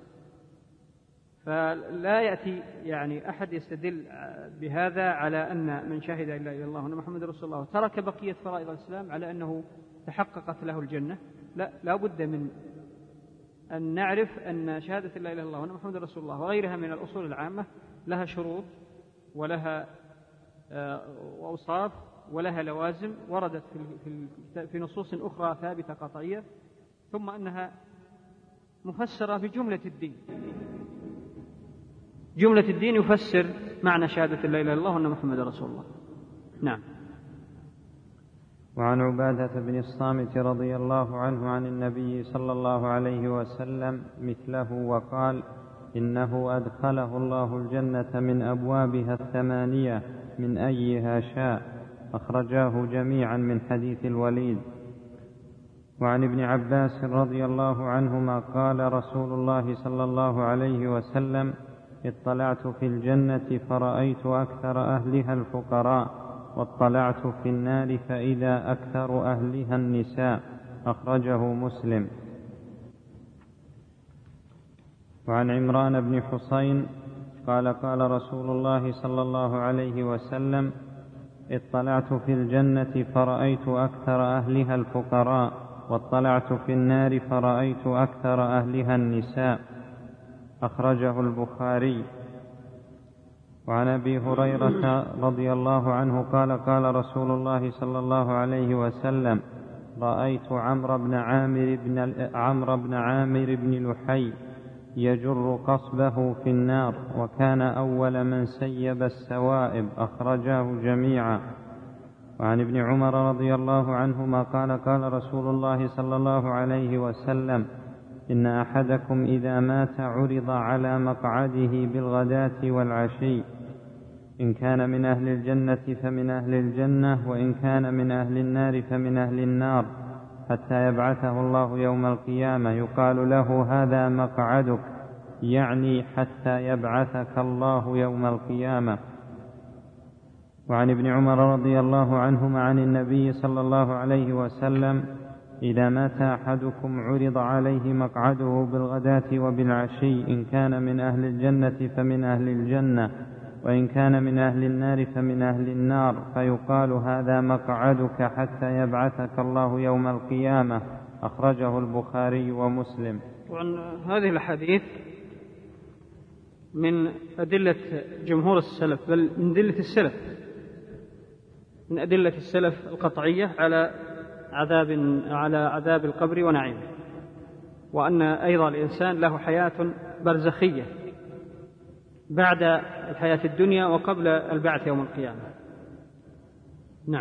فلا يأتي يعني أحد يستدل بهذا على أن من شهد أن لا إله إلا الله وأن محمد رسول الله وترك بقية فرائض الإسلام على أنه تحققت له الجنة. لا, لا بد من أن نعرف أن شهادة لا إله إلا الله وأن محمد رسول الله وغيرها من الأصول العامة لها شروط ولها أوصاف ولها لوازم وردت في نصوص أخرى ثابتة قطعية، ثم أنها مفسرة بجملة الدين. جملة الدين يفسر معنى شهادة لا إله إلا الله وأن محمد رسول الله. نعم. وعن عبادة بن الصامت رضي الله عنه عن النبي صلى الله عليه وسلم مثله وقال: إنه أدخله الله الجنة من أبوابها الثمانية من أيها شاء. أخرجاه جميعا من حديث الوليد. وعن ابن عباس رضي الله عنهما قال رسول الله صلى الله عليه وسلم: اطلعت في الجنة فرأيت أكثر أهلها الفقراء، واطلعت في النار فإذا أكثر أهلها النساء. أخرجه مسلم. وعن عمران بن حسين قال قال رسول الله صلى الله عليه وسلم: اطلعت في الجنة فرأيت أكثر أهلها الفقراء، واطلعت في النار فرأيت أكثر أهلها النساء. أخرجه البخاري. وعن أبي هريرة رضي الله عنه قال قال رسول الله صلى الله عليه وسلم: رأيت عمرو بن عامر بن عمرو بن عامر بن لحي يجر قصبه في النار، وكان أول من سيب السوائب. أخرجاه جميعا. وعن ابن عمر رضي الله عنهما قال قال رسول الله صلى الله عليه وسلم: إن أحدكم إذا مات عرض على مقعده بالغداة والعشي، إن كان من أهل الجنة فمن أهل الجنة، وإن كان من أهل النار فمن أهل النار، حتى يبعثه الله يوم القيامة يقال له: هذا مقعدك، يعني حتى يبعثك الله يوم القيامة. وعن ابن عمر رضي الله عنهما عن النبي صلى الله عليه وسلم: إذا مات أحدكم عرض عليه مقعده بالغداة وبالعشي، إن كان من أهل الجنة فمن أهل الجنة، وإن كان من أهل النار فمن أهل النار، فيقال: هذا مقعدك حتى يبعثك الله يوم القيامة. أخرجه البخاري ومسلم. طبعا هذه الحديث من أدلة جمهور السلف، بل من أدلة السلف من أدلة السلف القطعية على عذاب على عذاب القبر ونعيمه، وأن أيضا الإنسان له حياة برزخية بعد الحياة الدنيا وقبل البعث يوم القيامة. نعم.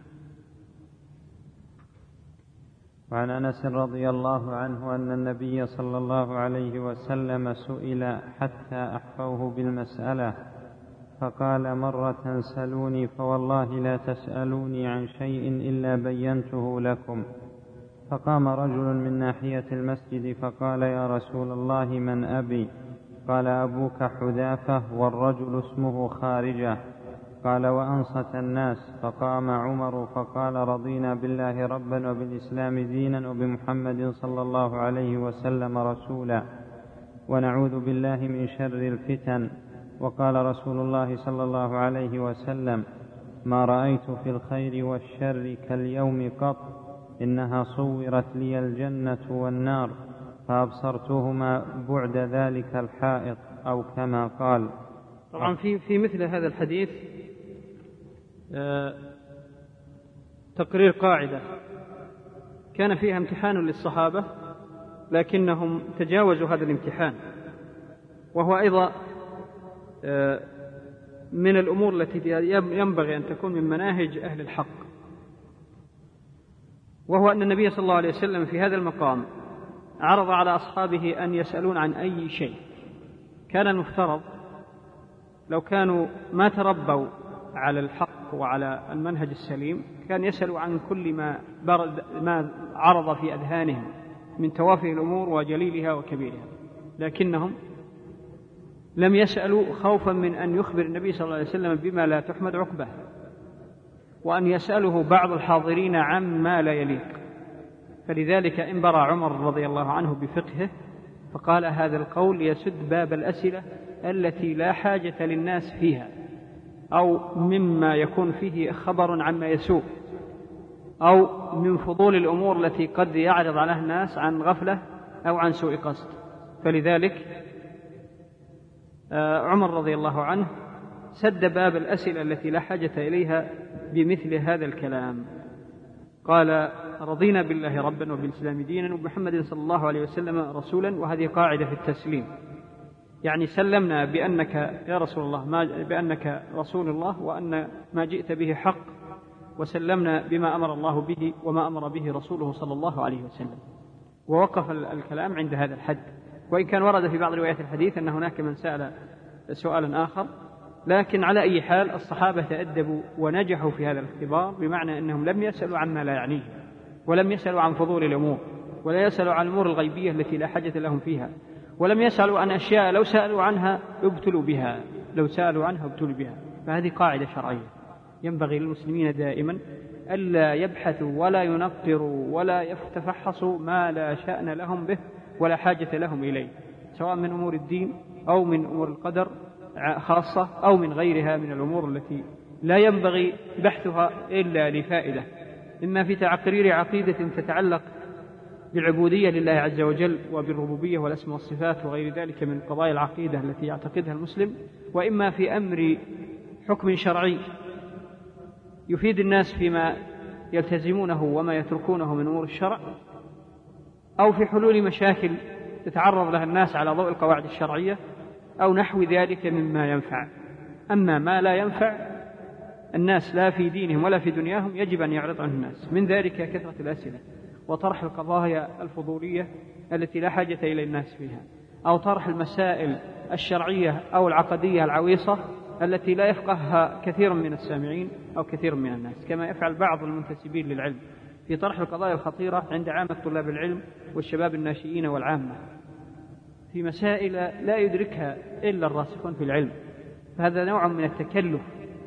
وعن أنس رضي الله عنه أن النبي صلى الله عليه وسلم سئل حتى أحفوه بالمسألة، فقال: مرة سلوني فوالله لا تسألوني عن شيء إلا بينته لكم. فقام رجل من ناحية المسجد فقال: يا رسول الله، من أبي؟ قال: أبوك حذافة، والرجل اسمه خارجة. قال: وأنصت الناس. فقام عمر فقال: رضينا بالله ربا وبالإسلام دينا وبمحمد صلى الله عليه وسلم رسولا، ونعوذ بالله من شر الفتن. وقال رسول الله صلى الله عليه وسلم: ما رأيت في الخير والشر كاليوم قط، إنها صورت لي الجنة والنار فأبصرتهما بعد ذلك الحائط، أو كما قال. طبعا في في مثل هذا الحديث تقرير قاعدة كان فيها امتحان للصحابة، لكنهم تجاوزوا هذا الامتحان، وهو أيضا من الأمور التي ينبغي أن تكون من مناهج أهل الحق، وهو أن النبي صلى الله عليه وسلم في هذا المقام عرض على أصحابه أن يسألون عن أي شيء. كان المفترض لو كانوا ما تربوا على الحق وعلى المنهج السليم كان يسألوا عن كل ما, ما عرض في أذهانهم من توافه الأمور وجليلها وكبيرها، لكنهم لم يسألوا خوفا من أن يخبر النبي صلى الله عليه وسلم بما لا تحمد عقبه، وأن يسأله بعض الحاضرين عما لا يليق. فلذلك انبرى عمر رضي الله عنه بفقهه فقال: هذا القول يسد باب الأسئلة التي لا حاجة للناس فيها، أو مما يكون فيه خبر عما يسوء، أو من فضول الأمور التي قد يعرض عليها الناس عن غفلة أو عن سوء قصد. فلذلك عمر رضي الله عنه سد باب الأسئلة التي لا حاجة إليها بمثل هذا الكلام. قال: رضينا بالله ربا وبالإسلام دينا وبمحمد صلى الله عليه وسلم رسولا. وهذه قاعدة في التسليم، يعني سلمنا بأنك يا رسول الله، ما بأنك رسول الله، وأن ما جئت به حق، وسلمنا بما أمر الله به وما أمر به رسوله صلى الله عليه وسلم. ووقف الكلام عند هذا الحد، وإن كان ورد في بعض روايات الحديث أن هناك من سأل سؤالا آخر، لكن على أي حال الصحابة تأدبوا ونجحوا في هذا الاختبار، بمعنى أنهم لم يسألوا عما لا يعنيه، ولم يسألوا عن فضول الأمور، ولا يسألوا عن الأمور الغيبية التي لا حاجة لهم فيها، ولم يسألوا عن أشياء لو سألوا عنها ابتلوا بها لو سألوا عنها ابتلوا بها. فهذه قاعدة شرعية ينبغي للمسلمين دائما ألا يبحثوا ولا ينقروا ولا يتفحصوا ما لا شأن لهم به ولا حاجة لهم إليه، سواء من أمور الدين أو من أمور القدر خاصة أو من غيرها من الأمور التي لا ينبغي بحثها إلا لفائدة، إما في تقرير عقيدة تتعلق بالعبودية لله عز وجل وبالربوبية والأسماء والصفات وغير ذلك من قضايا العقيدة التي يعتقدها المسلم، وإما في أمر حكم شرعي يفيد الناس فيما يلتزمونه وما يتركونه من أمور الشرع، أو في حلول مشاكل تتعرض لها الناس على ضوء القواعد الشرعية أو نحو ذلك مما ينفع. أما ما لا ينفع الناس لا في دينهم ولا في دنياهم يجب أن يعرض عنه الناس، من ذلك كثرة الأسئلة وطرح القضايا الفضولية التي لا حاجة إلى الناس فيها، أو طرح المسائل الشرعية أو العقدية العويصة التي لا يفقهها كثير من السامعين أو كثير من الناس، كما يفعل بعض المنتسبين للعلم في طرح القضايا الخطيرة عند عامة طلاب العلم والشباب الناشئين والعامة في مسائل لا يدركها إلا الراسخون في العلم. فهذا نوع من التكلف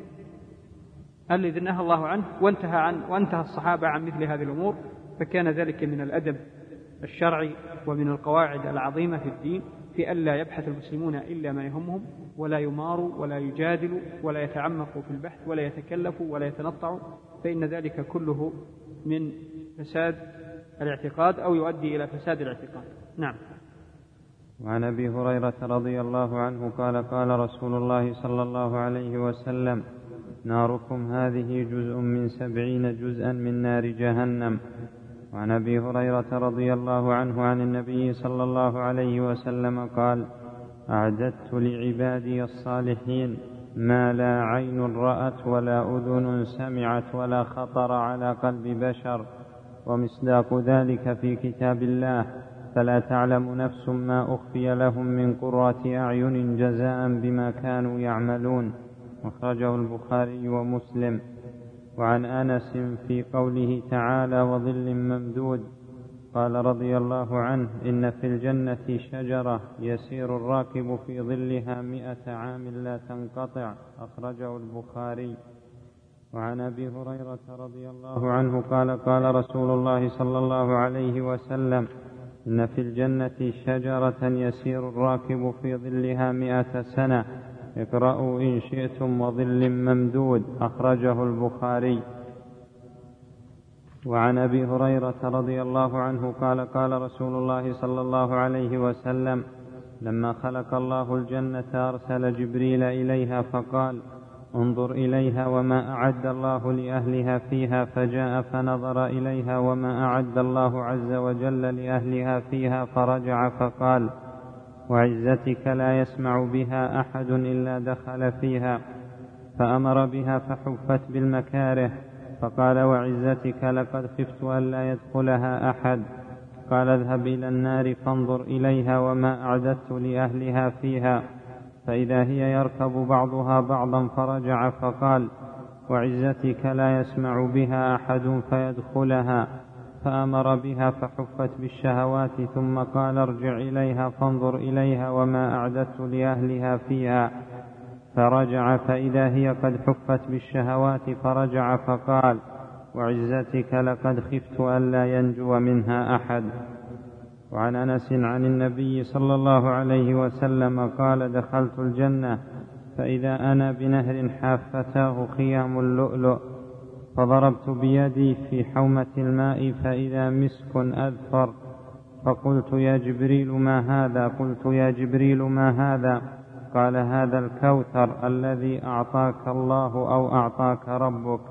الذي نهى الله عنه وانتهى عن وانتهى الصحابة عن مثل هذه الأمور، فكان ذلك من الأدب الشرعي ومن القواعد العظيمة في الدين في ألا يبحث المسلمون إلا ما يهمهم، ولا يماروا ولا يجادلوا ولا يتعمقوا في البحث ولا يتكلفوا ولا يتنطعوا، فإن ذلك كله من فساد الاعتقاد أو يؤدي إلى فساد الاعتقاد. نعم. وعن أبي هريرة رضي الله عنه قال قال رسول الله صلى الله عليه وسلم: ناركم هذه جزء من سبعين جزءا من نار جهنم. وعن أبي هريرة رضي الله عنه عن النبي صلى الله عليه وسلم قال: أعددت لعبادي الصالحين ما لا عين رأت ولا أذن سمعت ولا خطر على قلب بشر، ومصداق ذلك في كتاب الله: فلا تعلم نفس ما أخفي لهم من قرة أعين جزاء بما كانوا يعملون. أخرجه البخاري ومسلم. وعن أنس في قوله تعالى: وظل ممدود، قال رضي الله عنه: إن في الجنة شجرة يسير الراكب في ظلها مئة عام لا تنقطع. أخرجه البخاري. وعن أبي هريرة رضي الله عنه قال قال رسول الله صلى الله عليه وسلم: إن في الجنة شجرة يسير الراكب في ظلها مئة سنة، اقرأوا إن شئتم وظل ممدود. أخرجه البخاري. وعن أبي هريرة رضي الله عنه قال قال رسول الله صلى الله عليه وسلم: لما خلق الله الجنة أرسل جبريل إليها فقال: انظر إليها وما أعد الله لأهلها فيها، فجاء فنظر إليها وما أعد الله عز وجل لأهلها فيها، فرجع فقال: وعزتك لا يسمع بها أحد إلا دخل فيها. فأمر بها فحفت بالمكاره، فقال: وعزتك لقد خفت أن لا يدخلها أحد. قال: اذهب إلى النار فانظر إليها وما أعددت لأهلها فيها، فإذا هي يركب بعضها بعضا. فرجع فقال: وعزتك لا يسمع بها أحد فيدخلها. فأمر بها فحفت بالشهوات، ثم قال: ارجع إليها فانظر إليها وما أعددت لأهلها فيها. فرجع فإذا هي قد حفت بالشهوات، فرجع فقال: وعزتك لقد خفت ألا ينجو منها أحد. وعن أنس عن النبي صلى الله عليه وسلم قال: دخلت الجنة فإذا أنا بنهر حافتاه خيام اللؤلؤ، فضربت بيدي في حومة الماء فإذا مسك أذفر، فقلت: يا جبريل ما هذا؟ قلت: يا جبريل ما هذا؟ قال: هذا الكوثر الذي أعطاك الله أو أعطاك ربك.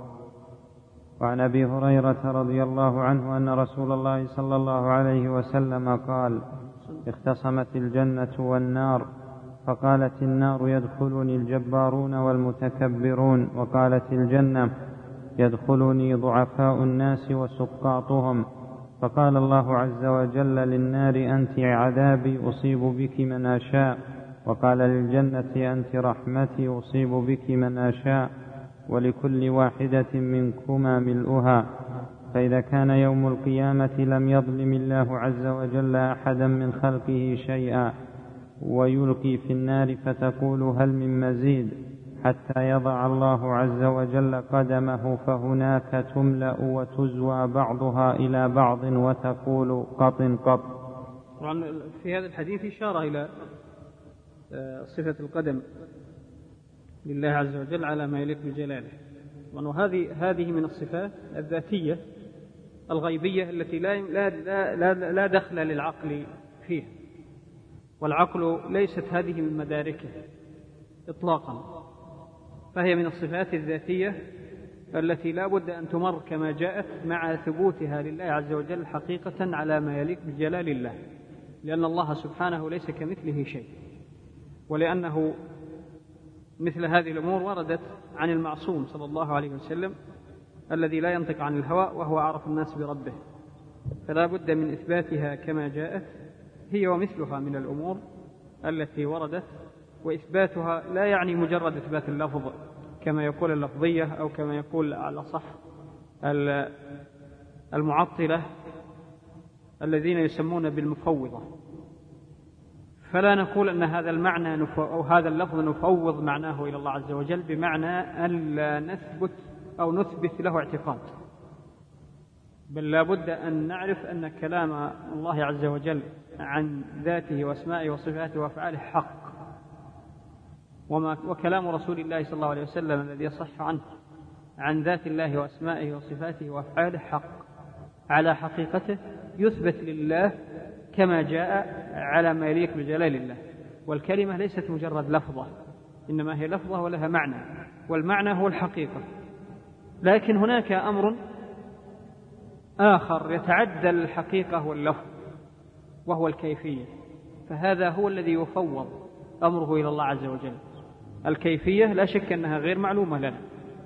وعن أبي هريرة رضي الله عنه أن رسول الله صلى الله عليه وسلم قال: اختصمت الجنة والنار، فقالت النار: يدخلني الجبارون والمتكبرون، وقالت الجنة: يدخلني ضعفاء الناس وسقاطهم. فقال الله عز وجل للنار: أنت عذابي أصيب بك من أشاء، وقال للجنة: أنت رحمتي أصيب بك من أشاء، ولكل واحدة منكما ملؤها. فإذا كان يوم القيامة لم يظلم الله عز وجل أحدا من خلقه شيئا، ويلقي في النار فتقول: هل من مزيد؟ حتى يضع الله عز وجل قدمه، فهناك تملأ وتزوى بعضها إلى بعض وتقول: قط قط. طبعا في هذا الحديث إشارة إلى صفة القدم لله عز وجل على ما يليق بجلاله، وهذه هذه من الصفات الذاتية الغيبية التي لا لا لا, لا دخل للعقل فيها، والعقل ليست هذه من مداركه إطلاقا، فهي من الصفات الذاتية التي لا بد أن تمر كما جاءت مع ثبوتها لله عز وجل حقيقة على ما يليق بجلال الله، لأن الله سبحانه ليس كمثله شيء، ولأنه مثل هذه الأمور وردت عن المعصوم صلى الله عليه وسلم الذي لا ينطق عن الهوى وهو أعرف الناس بربه، فلا بد من إثباتها كما جاءت هي ومثلها من الأمور التي وردت، وإثباتها لا يعني مجرد إثبات اللفظ كما يقول اللفظية أو كما يقول على صح المعطلة الذين يسمون بالمفوضة، فلا نقول أن هذا المعنى أو هذا اللفظ نفوض معناه إلى الله عز وجل بمعنى أن لا نثبت أو نثبت له اعتقاد، بل لا بد أن نعرف أن كلام الله عز وجل عن ذاته وأسمائه وصفاته وأفعاله حق، وما وكلام رسول الله صلى الله عليه وسلم الذي يصح عنه عن ذات الله وأسمائه وصفاته وأفعاله حق على حقيقته، يثبت لله كما جاء على ما يليق بجلال الله. والكلمة ليست مجرد لفظة، إنما هي لفظة ولها معنى، والمعنى هو الحقيقة. لكن هناك أمر آخر يتعدى الحقيقة واللفظ وهو الكيفية، فهذا هو الذي يفوض أمره إلى الله عز وجل. الكيفية لا شك أنها غير معلومة لنا،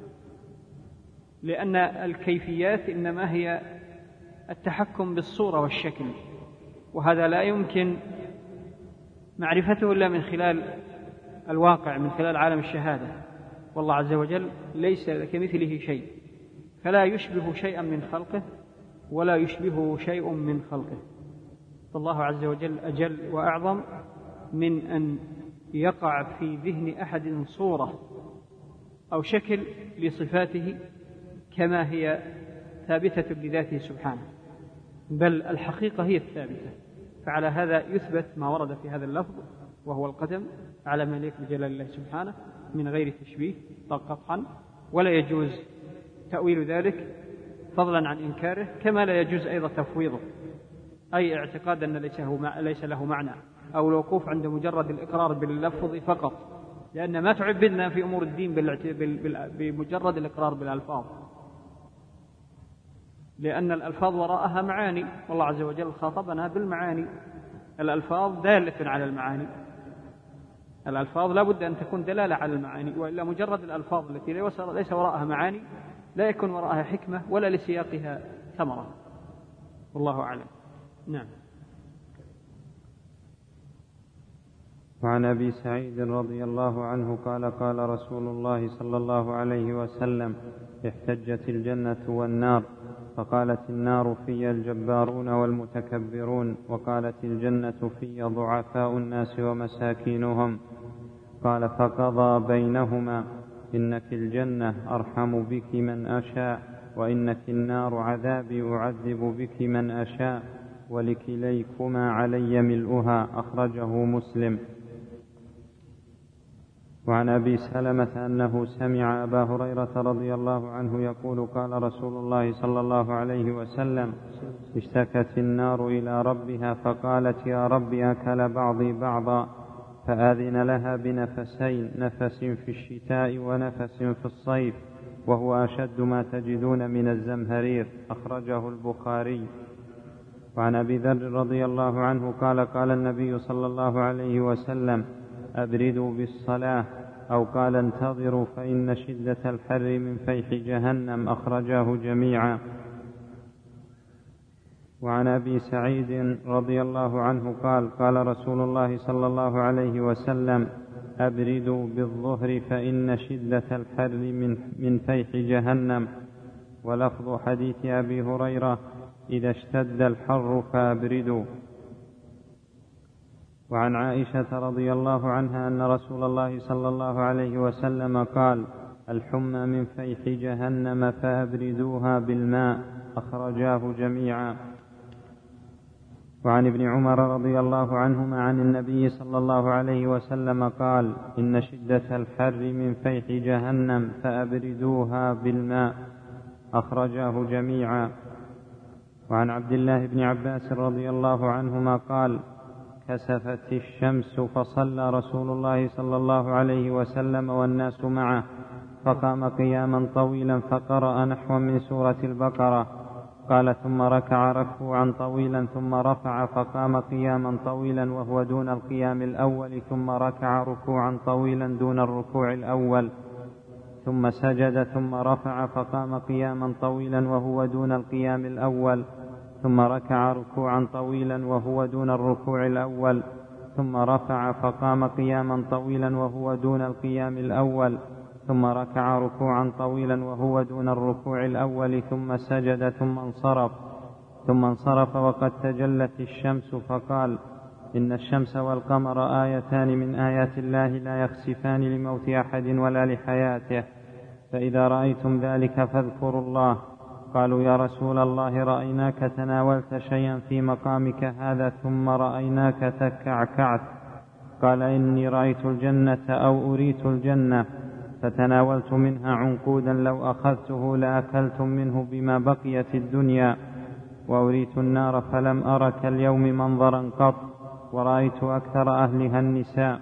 لأن الكيفيات إنما هي التحكم بالصورة والشكل، وهذا لا يمكن معرفته إلا من خلال الواقع، من خلال عالم الشهادة، والله عز وجل ليس كمثله شيء، فلا يشبه شيئا من خلقه ولا يشبهه شيء من خلقه، فالله عز وجل أجل وأعظم من أن يقع في ذهن أحد صورة أو شكل لصفاته كما هي ثابتة بذاته سبحانه، بل الحقيقة هي الثابتة. فعلى هذا يثبت ما ورد في هذا اللفظ وهو القدم على ما يليق بجلال الله سبحانه من غير تشبيه قطعا، ولا يجوز تأويل ذلك فضلا عن إنكاره، كما لا يجوز أيضا تفويضه، أي اعتقاد أن ليس له معنى، أو الوقوف عند مجرد الإقرار باللفظ فقط، لأن ما تعبدنا في أمور الدين بمجرد الإقرار بالألفاظ، لأن الألفاظ وراءها معاني، والله عز وجل خاطبنا بالمعاني، الألفاظ دالة على المعاني، الألفاظ لا بد أن تكون دلالة على المعاني، وإلا مجرد الألفاظ التي ليس وراءها معاني لا يكون وراءها حكمة ولا لسياقها ثمرة، والله أعلم. نعم. وعن أبي سعيد رضي الله عنه قال قال رسول الله صلى الله عليه وسلم: احتجت الجنة والنار، فقالت النار: في الجبارون والمتكبرون، وقالت الجنة: في ضعفاء الناس ومساكينهم. قال: فقضى بينهما: إنك الجنة أرحم بك من أشاء، وإنك النار عذابي أعذب بك من أشاء، ولكليكما علي ملؤها. أخرجه مسلم. وعن أبي سلمة أنه سمع أبا هريرة رضي الله عنه يقول: قال رسول الله صلى الله عليه وسلم: اشتكت النار إلى ربها فقالت: يا رب أكل بعضي بعضا، فآذن لها بنفسين، نفس في الشتاء ونفس في الصيف، وهو أشد ما تجدون من الزمهرير. أخرجه البخاري. وعن أبي ذر رضي الله عنه قال: قال النبي صلى الله عليه وسلم: أبردوا بالصلاة، أو قال: انتظروا فإن شدة الحر من فيح جهنم. أخرجاه جميعا. وعن أبي سعيد رضي الله عنه قال: قال رسول الله صلى الله عليه وسلم: أبردوا بالظهر فإن شدة الحر من, من فيح جهنم. ولفظ حديث أبي هريرة: إذا اشتد الحر فأبردوا. وعن عائشة رضي الله عنها أن رسول الله صلى الله عليه وسلم قال: الحمى من فيح جهنم فأبردوها بالماء. أخرجاه جميعا. وعن ابن عمر رضي الله عنهما عن النبي صلى الله عليه وسلم قال: إن شدة الحر من فيح جهنم فأبردوها بالماء. أخرجاه جميعا. وعن عبد الله بن عباس رضي الله عنهما قال: كسفت الشمس فصلى رسول الله صلى الله عليه وسلم والناس معه، فقام قياما طويلا فقرأ نحو من سورة البقرة. قال: ثم ركع ركوعا طويلا ثم رفع فقام قياما طويلا وهو دون القيام الأول، ثم ركع ركوعا طويلا دون الركوع الأول، ثم سجد ثم رفع فقام قياما طويلا وهو دون القيام الأول، ثم ركع ركوعا طويلا وهو دون الركوع الأول، ثم رفع فقام قياما طويلا وهو دون القيام الأول، ثم ركع ركوعا طويلا وهو دون الركوع الأول، ثم سجد ثم انصرف ثم انصرف وقد تجلت الشمس، فقال: إن الشمس والقمر آيتان من آيات الله لا يخسفان لموت أحد ولا لحياته، فإذا رأيتم ذلك فاذكروا الله. قالوا: يا رسول الله، رأيناك تناولت شيئا في مقامك هذا ثم رأيناك تكعكعت. قال: إني رأيت الجنة أو أريت الجنة فتناولت منها عنقودا لو أخذته لأكلتم منه بما بقيت الدنيا، وأريت النار فلم أر كاليوم منظرا قط، ورأيت أكثر أهلها النساء.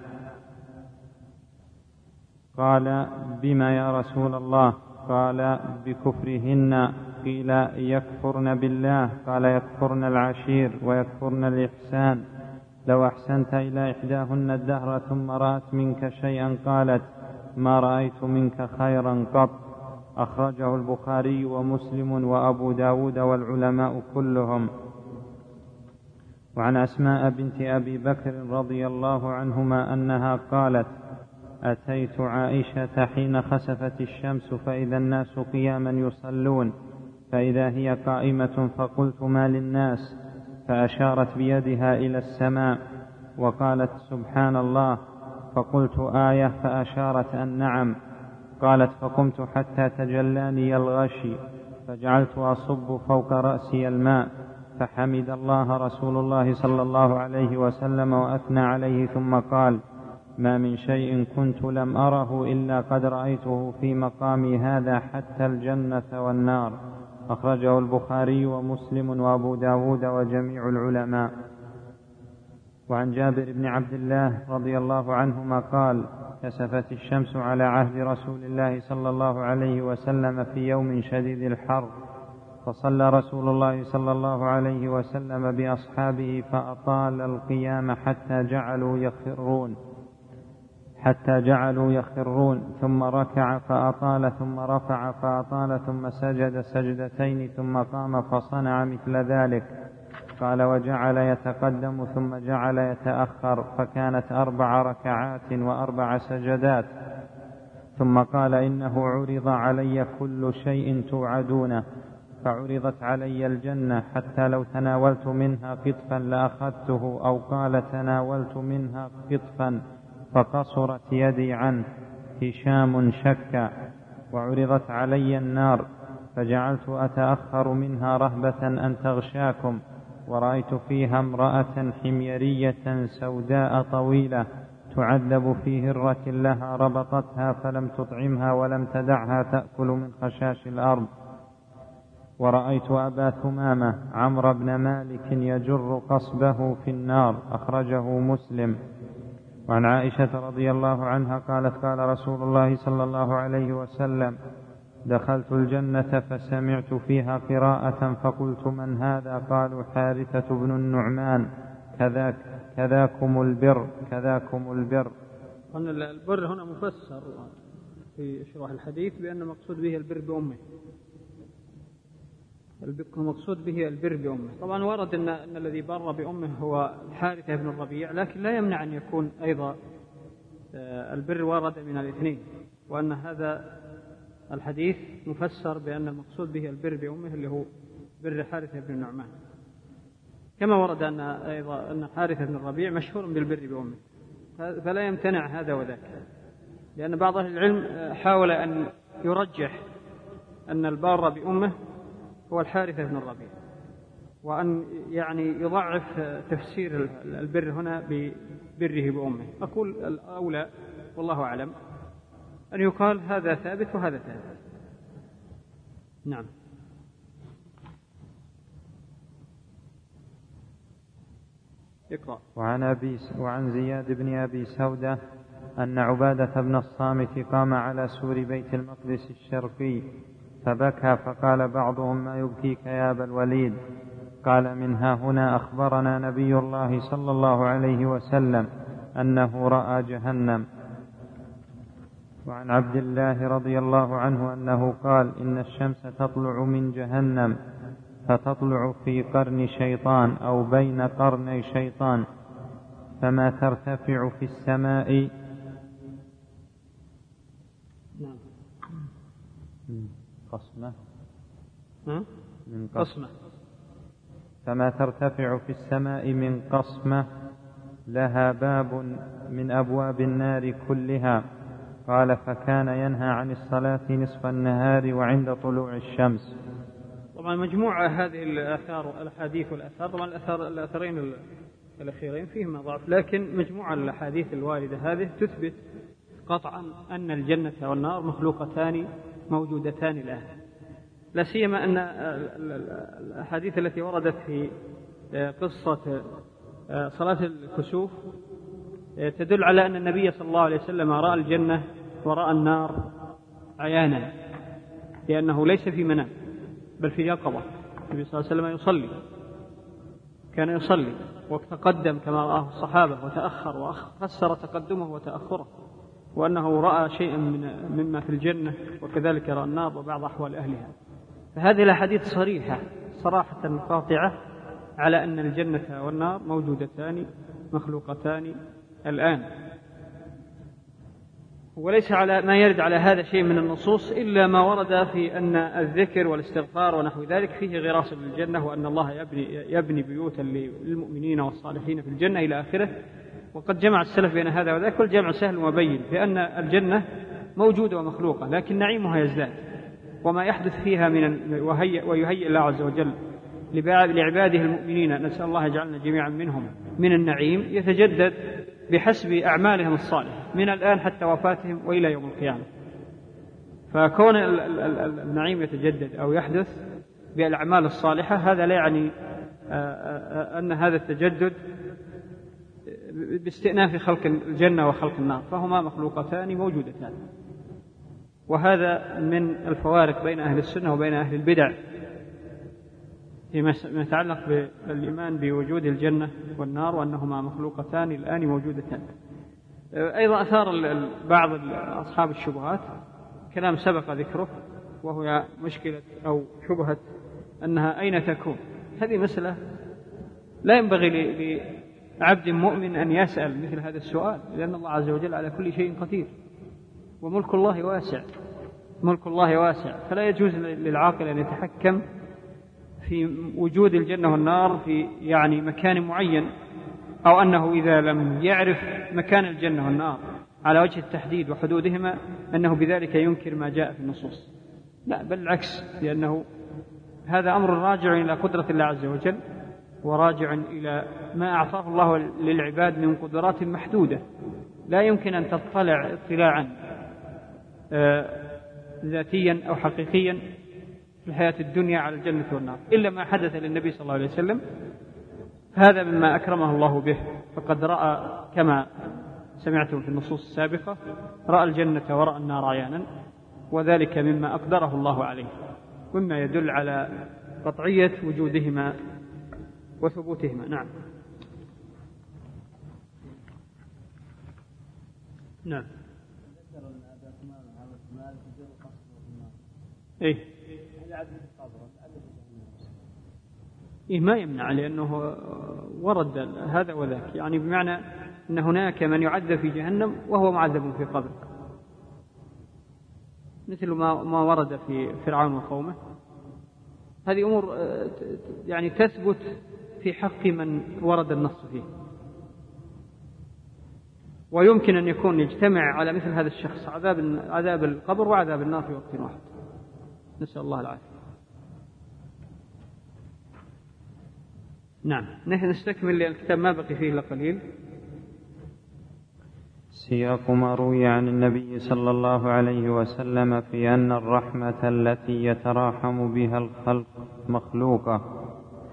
قال: بما يا رسول الله؟ قال: بكفرهن. قيل: يكفرن بالله؟ قال: يكفرن العشير ويكفرن الإحسان. لو أحسنت إلى إحداهن الدهر ثم رأت منك شيئا قالت: ما رأيت منك خيرا قط. أخرجه البخاري ومسلم وأبو داود والعلماء كلهم. وعن أسماء بنت أبي بكر رضي الله عنهما أنها قالت: أتيت عائشة حين خسفت الشمس فإذا الناس قياما يصلون، فإذا هي قائمة، فقلت: ما للناس؟ فأشارت بيدها إلى السماء وقالت: سبحان الله. فقلت: آية؟ فأشارت أن نعم. قالت: فقمت حتى تجلاني الغشي فجعلت أصب فوق رأسي الماء، فحمد الله رسول الله صلى الله عليه وسلم وأثنى عليه، ثم قال: ما من شيء كنت لم أره إلا قد رأيته في مقامي هذا حتى الجنة والنار. أخرجه البخاري ومسلم وأبو داود وجميع العلماء. وعن جابر بن عبد الله رضي الله عنهما قال: كسفت الشمس على عهد رسول الله صلى الله عليه وسلم في يوم شديد الحر، فصلى رسول الله صلى الله عليه وسلم بأصحابه فأطال القيام حتى جعلوا يخرون حتى جعلوا يخرون ثم ركع فأطال ثم رفع فأطال ثم سجد سجدتين ثم قام فصنع مثل ذلك. قال: وجعل يتقدم ثم جعل يتأخر، فكانت أربع ركعات وأربع سجدات. ثم قال: إنه عرض علي كل شيء توعدونه، فعرضت علي الجنة حتى لو تناولت منها قطفا لأخذته، أو قال: تناولت منها قطفا فقصرت يدي عنه. هشام شك. وعرضت علي النار فجعلت أتأخر منها رهبة أن تغشاكم، ورأيت فيها امرأة حميرية سوداء طويلة تعذب في هرة لها ربطتها فلم تطعمها ولم تدعها تأكل من خشاش الأرض. ورأيت أبا ثمامة عمرو بن مالك يجر قصبه في النار. أخرجه مسلم. وعن عائشة رضي الله عنها قالت: قال رسول الله صلى الله عليه وسلم: دخلت الجنة فسمعت فيها قراءة فقلت: من هذا؟ قالوا: حارثة بن النعمان. كذاك كذاكم البر كذاكم البر. البر هنا مفسر في شرح الحديث بأن المقصود به البر بأمه، المقصود به البر بأمه. طبعا ورد أن, أن الذي بر بأمه هو الحارثة بن الربيع، لكن لا يمنع أن يكون أيضا البر ورد من الاثنين، وأن هذا الحديث مفسر بأن المقصود به البر بأمه اللي هو بر حارثة بن النعمان، كما ورد أن أيضا أن حارثة بن الربيع مشهور بالبر بأمه، فلا يمتنع هذا وذاك، لأن بعض أهل العلم حاول أن يرجح أن البار بأمه هو الحارثة بن الربيع، وأن يعني يضعف تفسير البر هنا ببره بأمه. أقول الأولى والله أعلم أن يقال هذا ثابت وهذا ثابت. نعم. اقرأ. وعن أبي وعن زياد بن أبي سودة أن عبادة بن الصامت قام على سور بيت المقدس الشرقي فبكى، فقال بعضهم: ما يبكيك يا أبا الوليد؟ قال: من ها هنا أخبرنا نبي الله صلى الله عليه وسلم أنه رأى جهنم. وعن عبد الله رضي الله عنه أنه قال: إن الشمس تطلع من جهنم فتطلع في قرن شيطان أو بين قرني شيطان، فما ترتفع في السماء من قصمة من قصمة فما ترتفع في السماء من قصمة لها باب من أبواب النار كلها. قال: فكان ينهى عن الصلاة نصف النهار وعند طلوع الشمس. طبعا مجموعة هذه الآثار الأحاديث والآثار، طبعا الأثار الأثرين الأخيرين فيهما ضعف، لكن مجموعة الأحاديث الواردة هذه تثبت قطعا أن الجنة والنار مخلوقتان موجودتان الآن، لا سيما أن الأحاديث التي وردت في قصة صلاة الكسوف تدل على أن النبي صلى الله عليه وسلم رأى الجنة ورأى النار عيانا، لأنه ليس في منام بل في يقظة. النبي صلى الله عليه وسلم يصلي، كان يصلي وتقدم كما رآه الصحابة وتأخر، وفسر تقدمه وتأخره، وأنه رأى شيئا من مما في الجنة، وكذلك رأى النار وبعض أحوال أهلها. فهذه الأحاديث صريحة صراحة قاطعة على أن الجنة والنار موجودتان مخلوقتان الآن، وليس على ما يرد على هذا شيء من النصوص إلا ما ورد في أن الذكر والاستغفار ونحو ذلك فيه غراس للجنة، وأن الله يبني, يبني بيوتا للمؤمنين والصالحين في الجنة إلى آخره. وقد جمع السلف بين هذا وذاك، والجمع سهل وبين بأن الجنة موجودة ومخلوقة، لكن نعيمها يزداد، وما يحدث فيها من ويهيئ الله عز وجل لعباده المؤمنين، نسأل الله يجعلنا جميعا منهم، من النعيم يتجدد بحسب أعمالهم الصالحة من الآن حتى وفاتهم وإلى يوم القيامة. فكون النعيم يتجدد أو يحدث بالأعمال الصالحة هذا لا يعني أن هذا التجدد باستئناف خلق الجنة وخلق النار، فهما مخلوقتان موجودتان. وهذا من الفوارق بين أهل السنة وبين أهل البدع فيما يتعلق بالإيمان بوجود الجنة والنار وأنهما مخلوقتان الآن موجودتان. أيضا أثار بعض أصحاب الشبهات كلام سبق ذكره، وهو مشكلة أو شبهة أنها أين تكون. هذه مسألة لا ينبغي لعبد مؤمن أن يسأل مثل هذا السؤال، لأن الله عز وجل على كل شيء قدير، وملك الله واسع، ملك الله واسع، فلا يجوز للعاقل أن يتحكم في وجود الجنة والنار في يعني مكان معين، أو أنه إذا لم يعرف مكان الجنة والنار على وجه التحديد وحدودهما أنه بذلك ينكر ما جاء في النصوص. لا، بل العكس، لأنه هذا أمر راجع إلى قدرة الله عز وجل، وراجع إلى ما أعطاه الله للعباد من قدرات محدودة لا يمكن أن تطلع اطلاعا ذاتيا أو حقيقيا في الحياة الدنيا على الجنة والنار إلا ما حدث للنبي صلى الله عليه وسلم. هذا مما أكرمه الله به، فقد رأى كما سمعتم في النصوص السابقة، رأى الجنة ورأى النار عيانا، وذلك مما أقدره الله عليه، مما يدل على قطعية وجودهما وثبوتهما. نعم. نعم. إيه؟ إيه ما يمنع، لأنه ورد هذا وذاك، يعني بمعنى أن هناك من يعذب في جهنم وهو معذب في قبره، مثل ما ما ورد في فرعون وقومه. هذه أمور يعني تثبت في حق من ورد النص فيه، ويمكن أن يكون يجتمع على مثل هذا الشخص عذاب عذاب القبر وعذاب النار في وقت واحد، نسأل الله العافية. نعم، نحن نستكمل لأن الكتاب ما بقي فيه إلا قليل. سياق ما روي عن النبي صلى الله عليه وسلم في أن الرحمة التي يتراحم بها الخلق مخلوقة.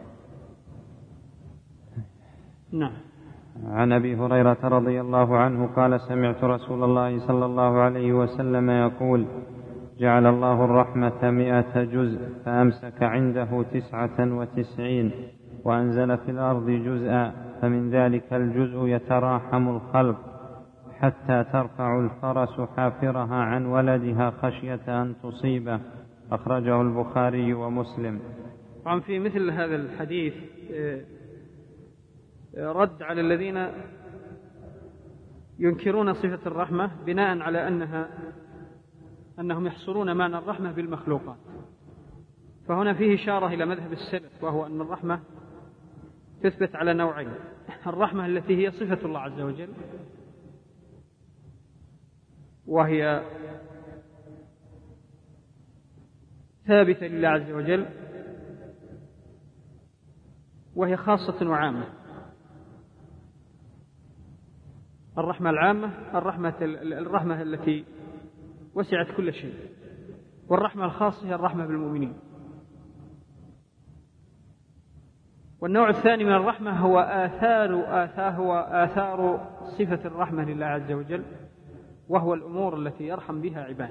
نعم. عن أبي هريرة رضي الله عنه قال: سمعت رسول الله صلى الله عليه وسلم يقول: جعل الله الرحمة مئة جزء فأمسك عنده تسعة وتسعين وأنزل في الأرض جزءا، فمن ذلك الجزء يتراحم الخلق حتى ترفع الفرس حافرها عن ولدها خشية أن تصيبه. أخرجه البخاري ومسلم. طبعا في مثل هذا الحديث رد على الذين ينكرون صفة الرحمة بناء على أنها أنهم يحصرون معنى الرحمة بالمخلوقات. فهنا فيه إشارة إلى مذهب السلف، وهو أن الرحمة تثبت على نوعين: الرحمة التي هي صفة الله عز وجل، وهي ثابتة لله عز وجل، وهي خاصة وعامة. الرحمة العامة الرحمة, الرحمة التي وسعت كل شيء، والرحمة الخاصة هي الرحمة بالمؤمنين. والنوع الثاني من الرحمة هو آثار آثار هو آثار صفة الرحمة لله عز وجل، وهو الأمور التي يرحم بها عباده.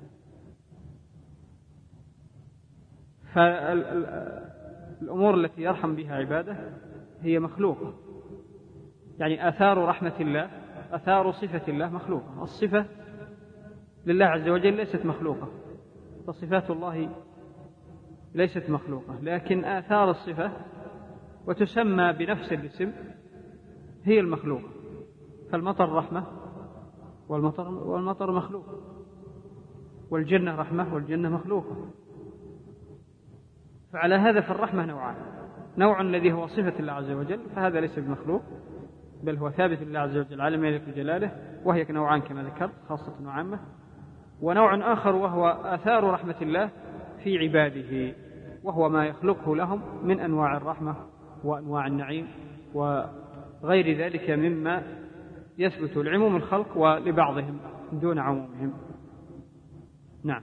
فالأمور التي يرحم بها عباده هي مخلوقة، يعني آثار رحمة الله، آثار صفة الله مخلوقة. الصفة لله عز وجل ليست مخلوقة، فصفات الله ليست مخلوقة، لكن آثار الصفة وتسمى بنفس الاسم هي المخلوقة. فالمطر رحمة والمطر, والمطر مخلوق، والجنة رحمة والجنة مخلوقة. فعلى هذا فالرحمة نوعان: نوع الذي هو صفة الله عز وجل، فهذا ليس بمخلوق بل هو ثابت لله عز وجل على ما يليق بجلاله، وهي نوعان كما ذكرت، خاصة وعامة. ونوع آخر وهو آثار رحمة الله في عباده، وهو ما يخلقه لهم من أنواع الرحمة وأنواع النعيم وغير ذلك مما يثبت لعموم الخلق ولبعضهم دون عمومهم. نعم.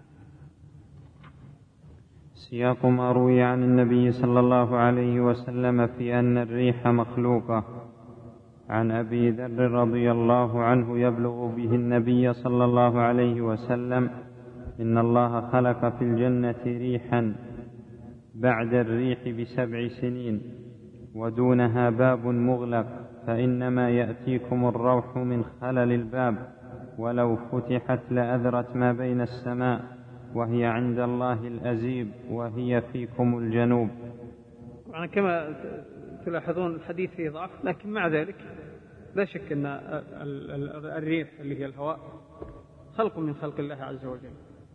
سياق ما روي عن النبي صلى الله عليه وسلم في أن الريح مخلوقة. عن أبي ذر رضي الله عنه يبلغ به النبي صلى الله عليه وسلم: إن الله خلق في الجنة ريحا بعد الريح بسبع سنين، ودونها باب مغلق، فإنما يأتيكم الروح من خلل الباب، ولو فتحت لأذرت ما بين السماء، وهي عند الله الأزيب، وهي فيكم الجنوب. طبعا كما تلاحظون الحديث فيه ضعف، لكن مع ذلك لا شك أن الريح اللي هي الهواء خلق من خلق الله عز وجل.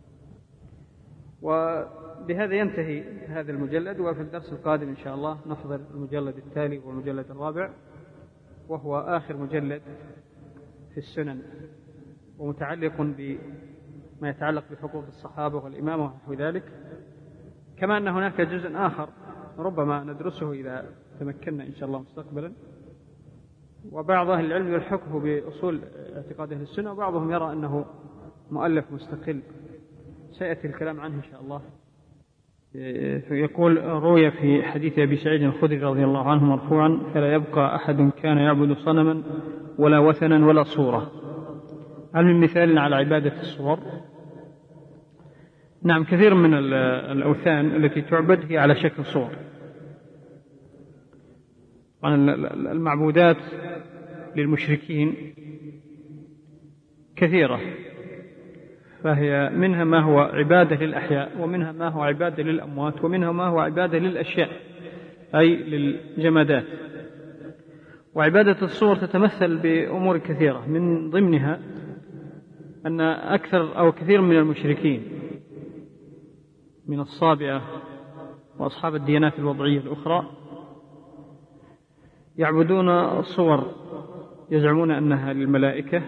وبهذا ينتهي هذا المجلد، وفي الدرس القادم إن شاء الله نحضر المجلد التالي والمجلد الرابع، وهو آخر مجلد في السنن، ومتعلق بما يتعلق بحقوق الصحابة والإمامة ونحو ذلك. كما أن هناك جزء آخر ربما ندرسه إذا تمكنا إن شاء الله مستقبلا، وبعض أهل العلم يلحقه بأصول اعتقاد أهل السنة، وبعضهم يرى أنه مؤلف مستقل سيأتي الكلام عنه إن شاء الله. يقول: روي في حديث أبي سعيد الخدري رضي الله عنه مرفوعا: فلا يبقى أحد كان يعبد صنما ولا وثنا ولا صورة. هل من مثال على عبادة الصور؟ نعم، كثير من الأوثان التي تعبد هي على شكل صور. المعبودات للمشركين كثيرة، فهي منها ما هو عبادة للأحياء، ومنها ما هو عبادة للأموات، ومنها ما هو عبادة للأشياء أي للجمادات. وعبادة الصور تتمثل بأمور كثيرة، من ضمنها أن أكثر أو كثير من المشركين من الصابئة وأصحاب الديانات الوضعية الأخرى يعبدون صور يزعمون أنها للملائكة،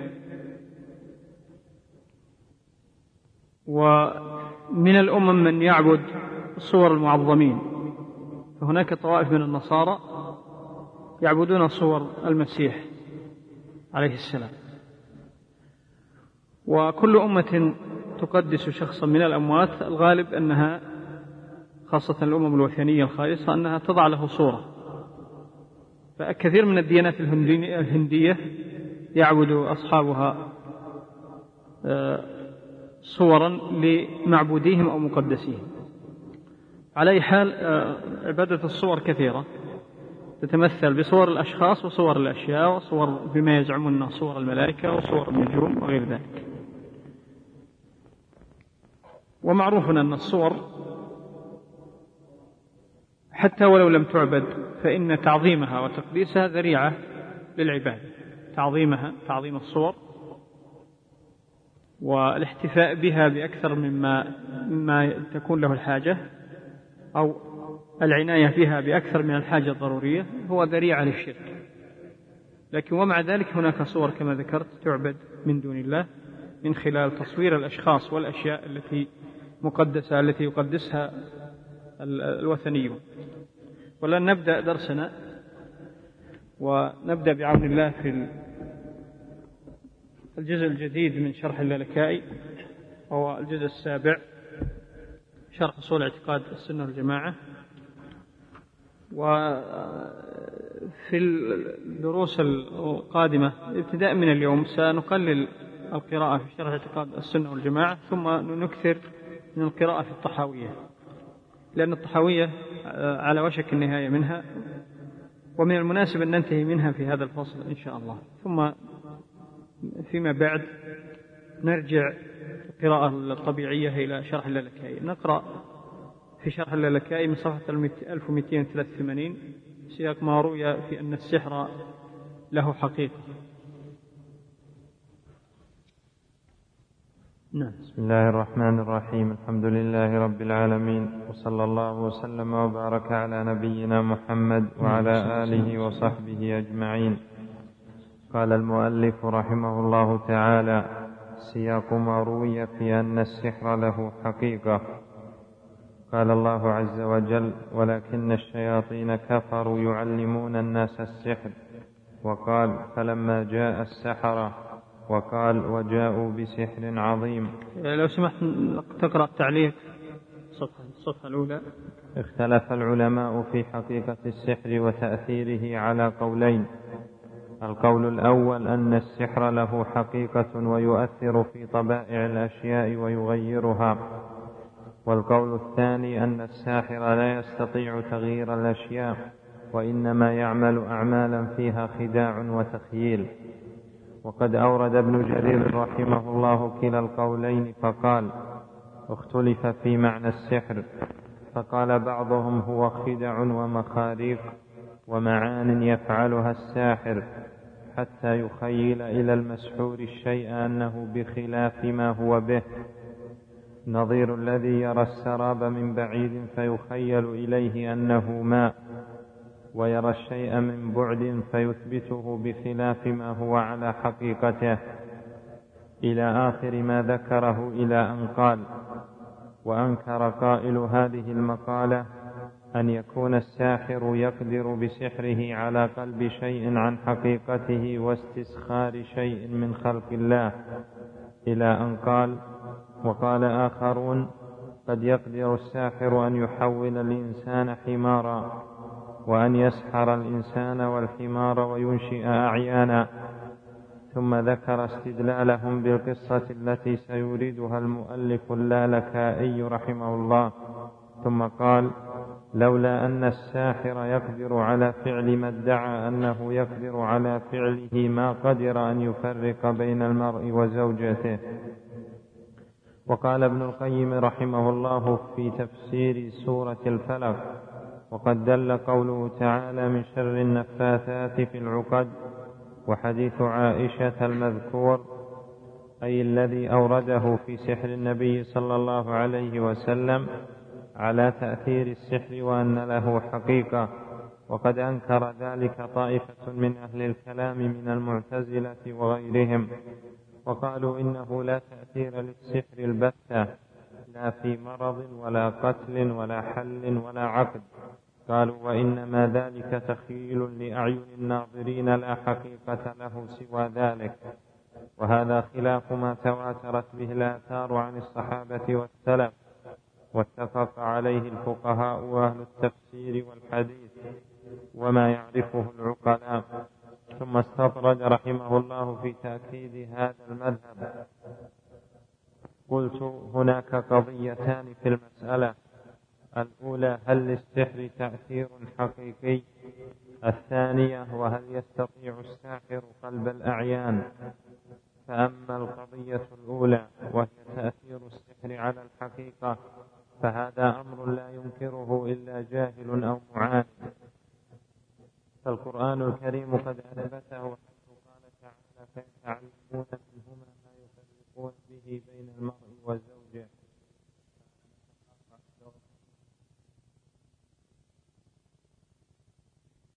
ومن الأمم من يعبد صور المعظمين، فهناك طوائف من النصارى يعبدون صور المسيح عليه السلام، وكل أمة تقدس شخصا من الأموات الغالب أنها، خاصة الأمم الوثنية الخالصة، أنها تضع له صورة. فكثير من الديانات الهندية يعبد أصحابها صورا لمعبوديهم أو مقدسيهم. على أي حال عبادة الصور كثيرة، تتمثل بصور الأشخاص وصور الأشياء وصور بما يزعمون صور الملائكة وصور النجوم وغير ذلك. ومعروف أن الصور حتى ولو لم تعبد فإن تعظيمها وتقديسها ذريعة للعبادة. تعظيمها، تعظيم الصور والاحتفاء بها بأكثر مما مما تكون له الحاجة أو العناية بها بأكثر من الحاجة الضرورية هو ذريعة للشرك. لكن ومع ذلك هناك صور كما ذكرت تعبد من دون الله من خلال تصوير الأشخاص والأشياء التي مقدسة التي يقدسها الوثنيون. ولن نبدأ درسنا، ونبدأ بعون الله في الجزء الجديد من شرح اللالكائي، وهو الجزء السابع، شرح أصول اعتقاد السنة والجماعة. وفي الدروس القادمة ابتداء من اليوم سنقلل القراءة في شرح اعتقاد السنة والجماعة، ثم نكثر من القراءة في الطحاوية، لأن الطحاوية على وشك النهاية منها، ومن المناسب أن ننتهي منها في هذا الفصل إن شاء الله. ثم فيما بعد نرجع القراءة الطبيعية إلى شرح اللالكائي. نقرأ في شرح اللالكائي من صفحة ألف ومئتين وثلاثة وثمانين سياق ما روي في أن السحر له حقيقة. نعم. بسم الله الرحمن الرحيم. الحمد لله رب العالمين، وصلى الله وسلم وبارك على نبينا محمد وعلى آله وصحبه أجمعين. قال المؤلف رحمه الله تعالى: سياق ما روي في أن السحر له حقيقة. قال الله عز وجل: ولكن الشياطين كفروا يعلمون الناس السحر. وقال: فلما جاء السحرة. وقال: وجاءوا بسحر عظيم. لو سمحت تقرأ التعليق الصفحة, الصفحة الأولى. اختلف العلماء في حقيقة السحر وتأثيره على قولين. القول الأول أن السحر له حقيقة ويؤثر في طبائع الأشياء ويغيرها. والقول الثاني أن الساحر لا يستطيع تغيير الأشياء، وإنما يعمل أعمالا فيها خداع وتخييل. وقد أورد ابن جرير رحمه الله كلا القولين فقال: اختلف في معنى السحر، فقال بعضهم هو خدع ومخاريق ومعان يفعلها الساحر حتى يخيل إلى المسحور الشيء أنه بخلاف ما هو به، نظير الذي يرى السراب من بعيد فيخيل إليه أنه ماء، ويرى الشيء من بعد فيثبته بخلاف ما هو على حقيقته، إلى آخر ما ذكره، إلى أن قال: وأنكر قائل هذه المقالة أن يكون الساحر يقدر بسحره على قلب شيء عن حقيقته واستسخار شيء من خلق الله، إلى أن قال: وقال آخرون: قد يقدر الساحر أن يحول الإنسان حمارا، وأن يسحر الإنسان والحمار وينشئ أعيانا. ثم ذكر استدلالهم بالقصة التي سيريدها المؤلف اللالكائي رحمه الله، ثم قال: لولا أن الساحر يقدر على فعل ما ادعى أنه يقدر على فعله ما قدر أن يفرق بين المرء وزوجته. وقال ابن القيم رحمه الله في تفسير سورة الفلق: وقد دل قوله تعالى من شر النفاثات في العقد، وحديث عائشة المذكور أي الذي أورده في سحر النبي صلى الله عليه وسلم على تأثير السحر وأن له حقيقة. وقد أنكر ذلك طائفة من أهل الكلام من المعتزلة وغيرهم، وقالوا إنه لا تأثير للسحر البتة، لا في مرض ولا قتل ولا حل ولا عقد، قالوا وإنما ذلك تخيل لأعين الناظرين لا حقيقة له سوى ذلك، وهذا خلاف ما تواترت به الآثار عن الصحابة والسلف واتفق عليه الفقهاء وأهل التفسير والحديث وما يعرفه العقلاء. ثم استطرد رحمه الله في تأكيد هذا المذهب. قلت هناك قضيتان في المسألة: الأولى هل للسحر تأثير حقيقي؟ الثانية وهل يستطيع الساحر قلب الأعيان؟ فأما القضية الأولى وهي تأثير السحر على الحقيقة فهذا أمر لا ينكره إلا جاهل أو معاند، فالقرآن الكريم قد أثبته، حيث قال تعالى: فيتعلمون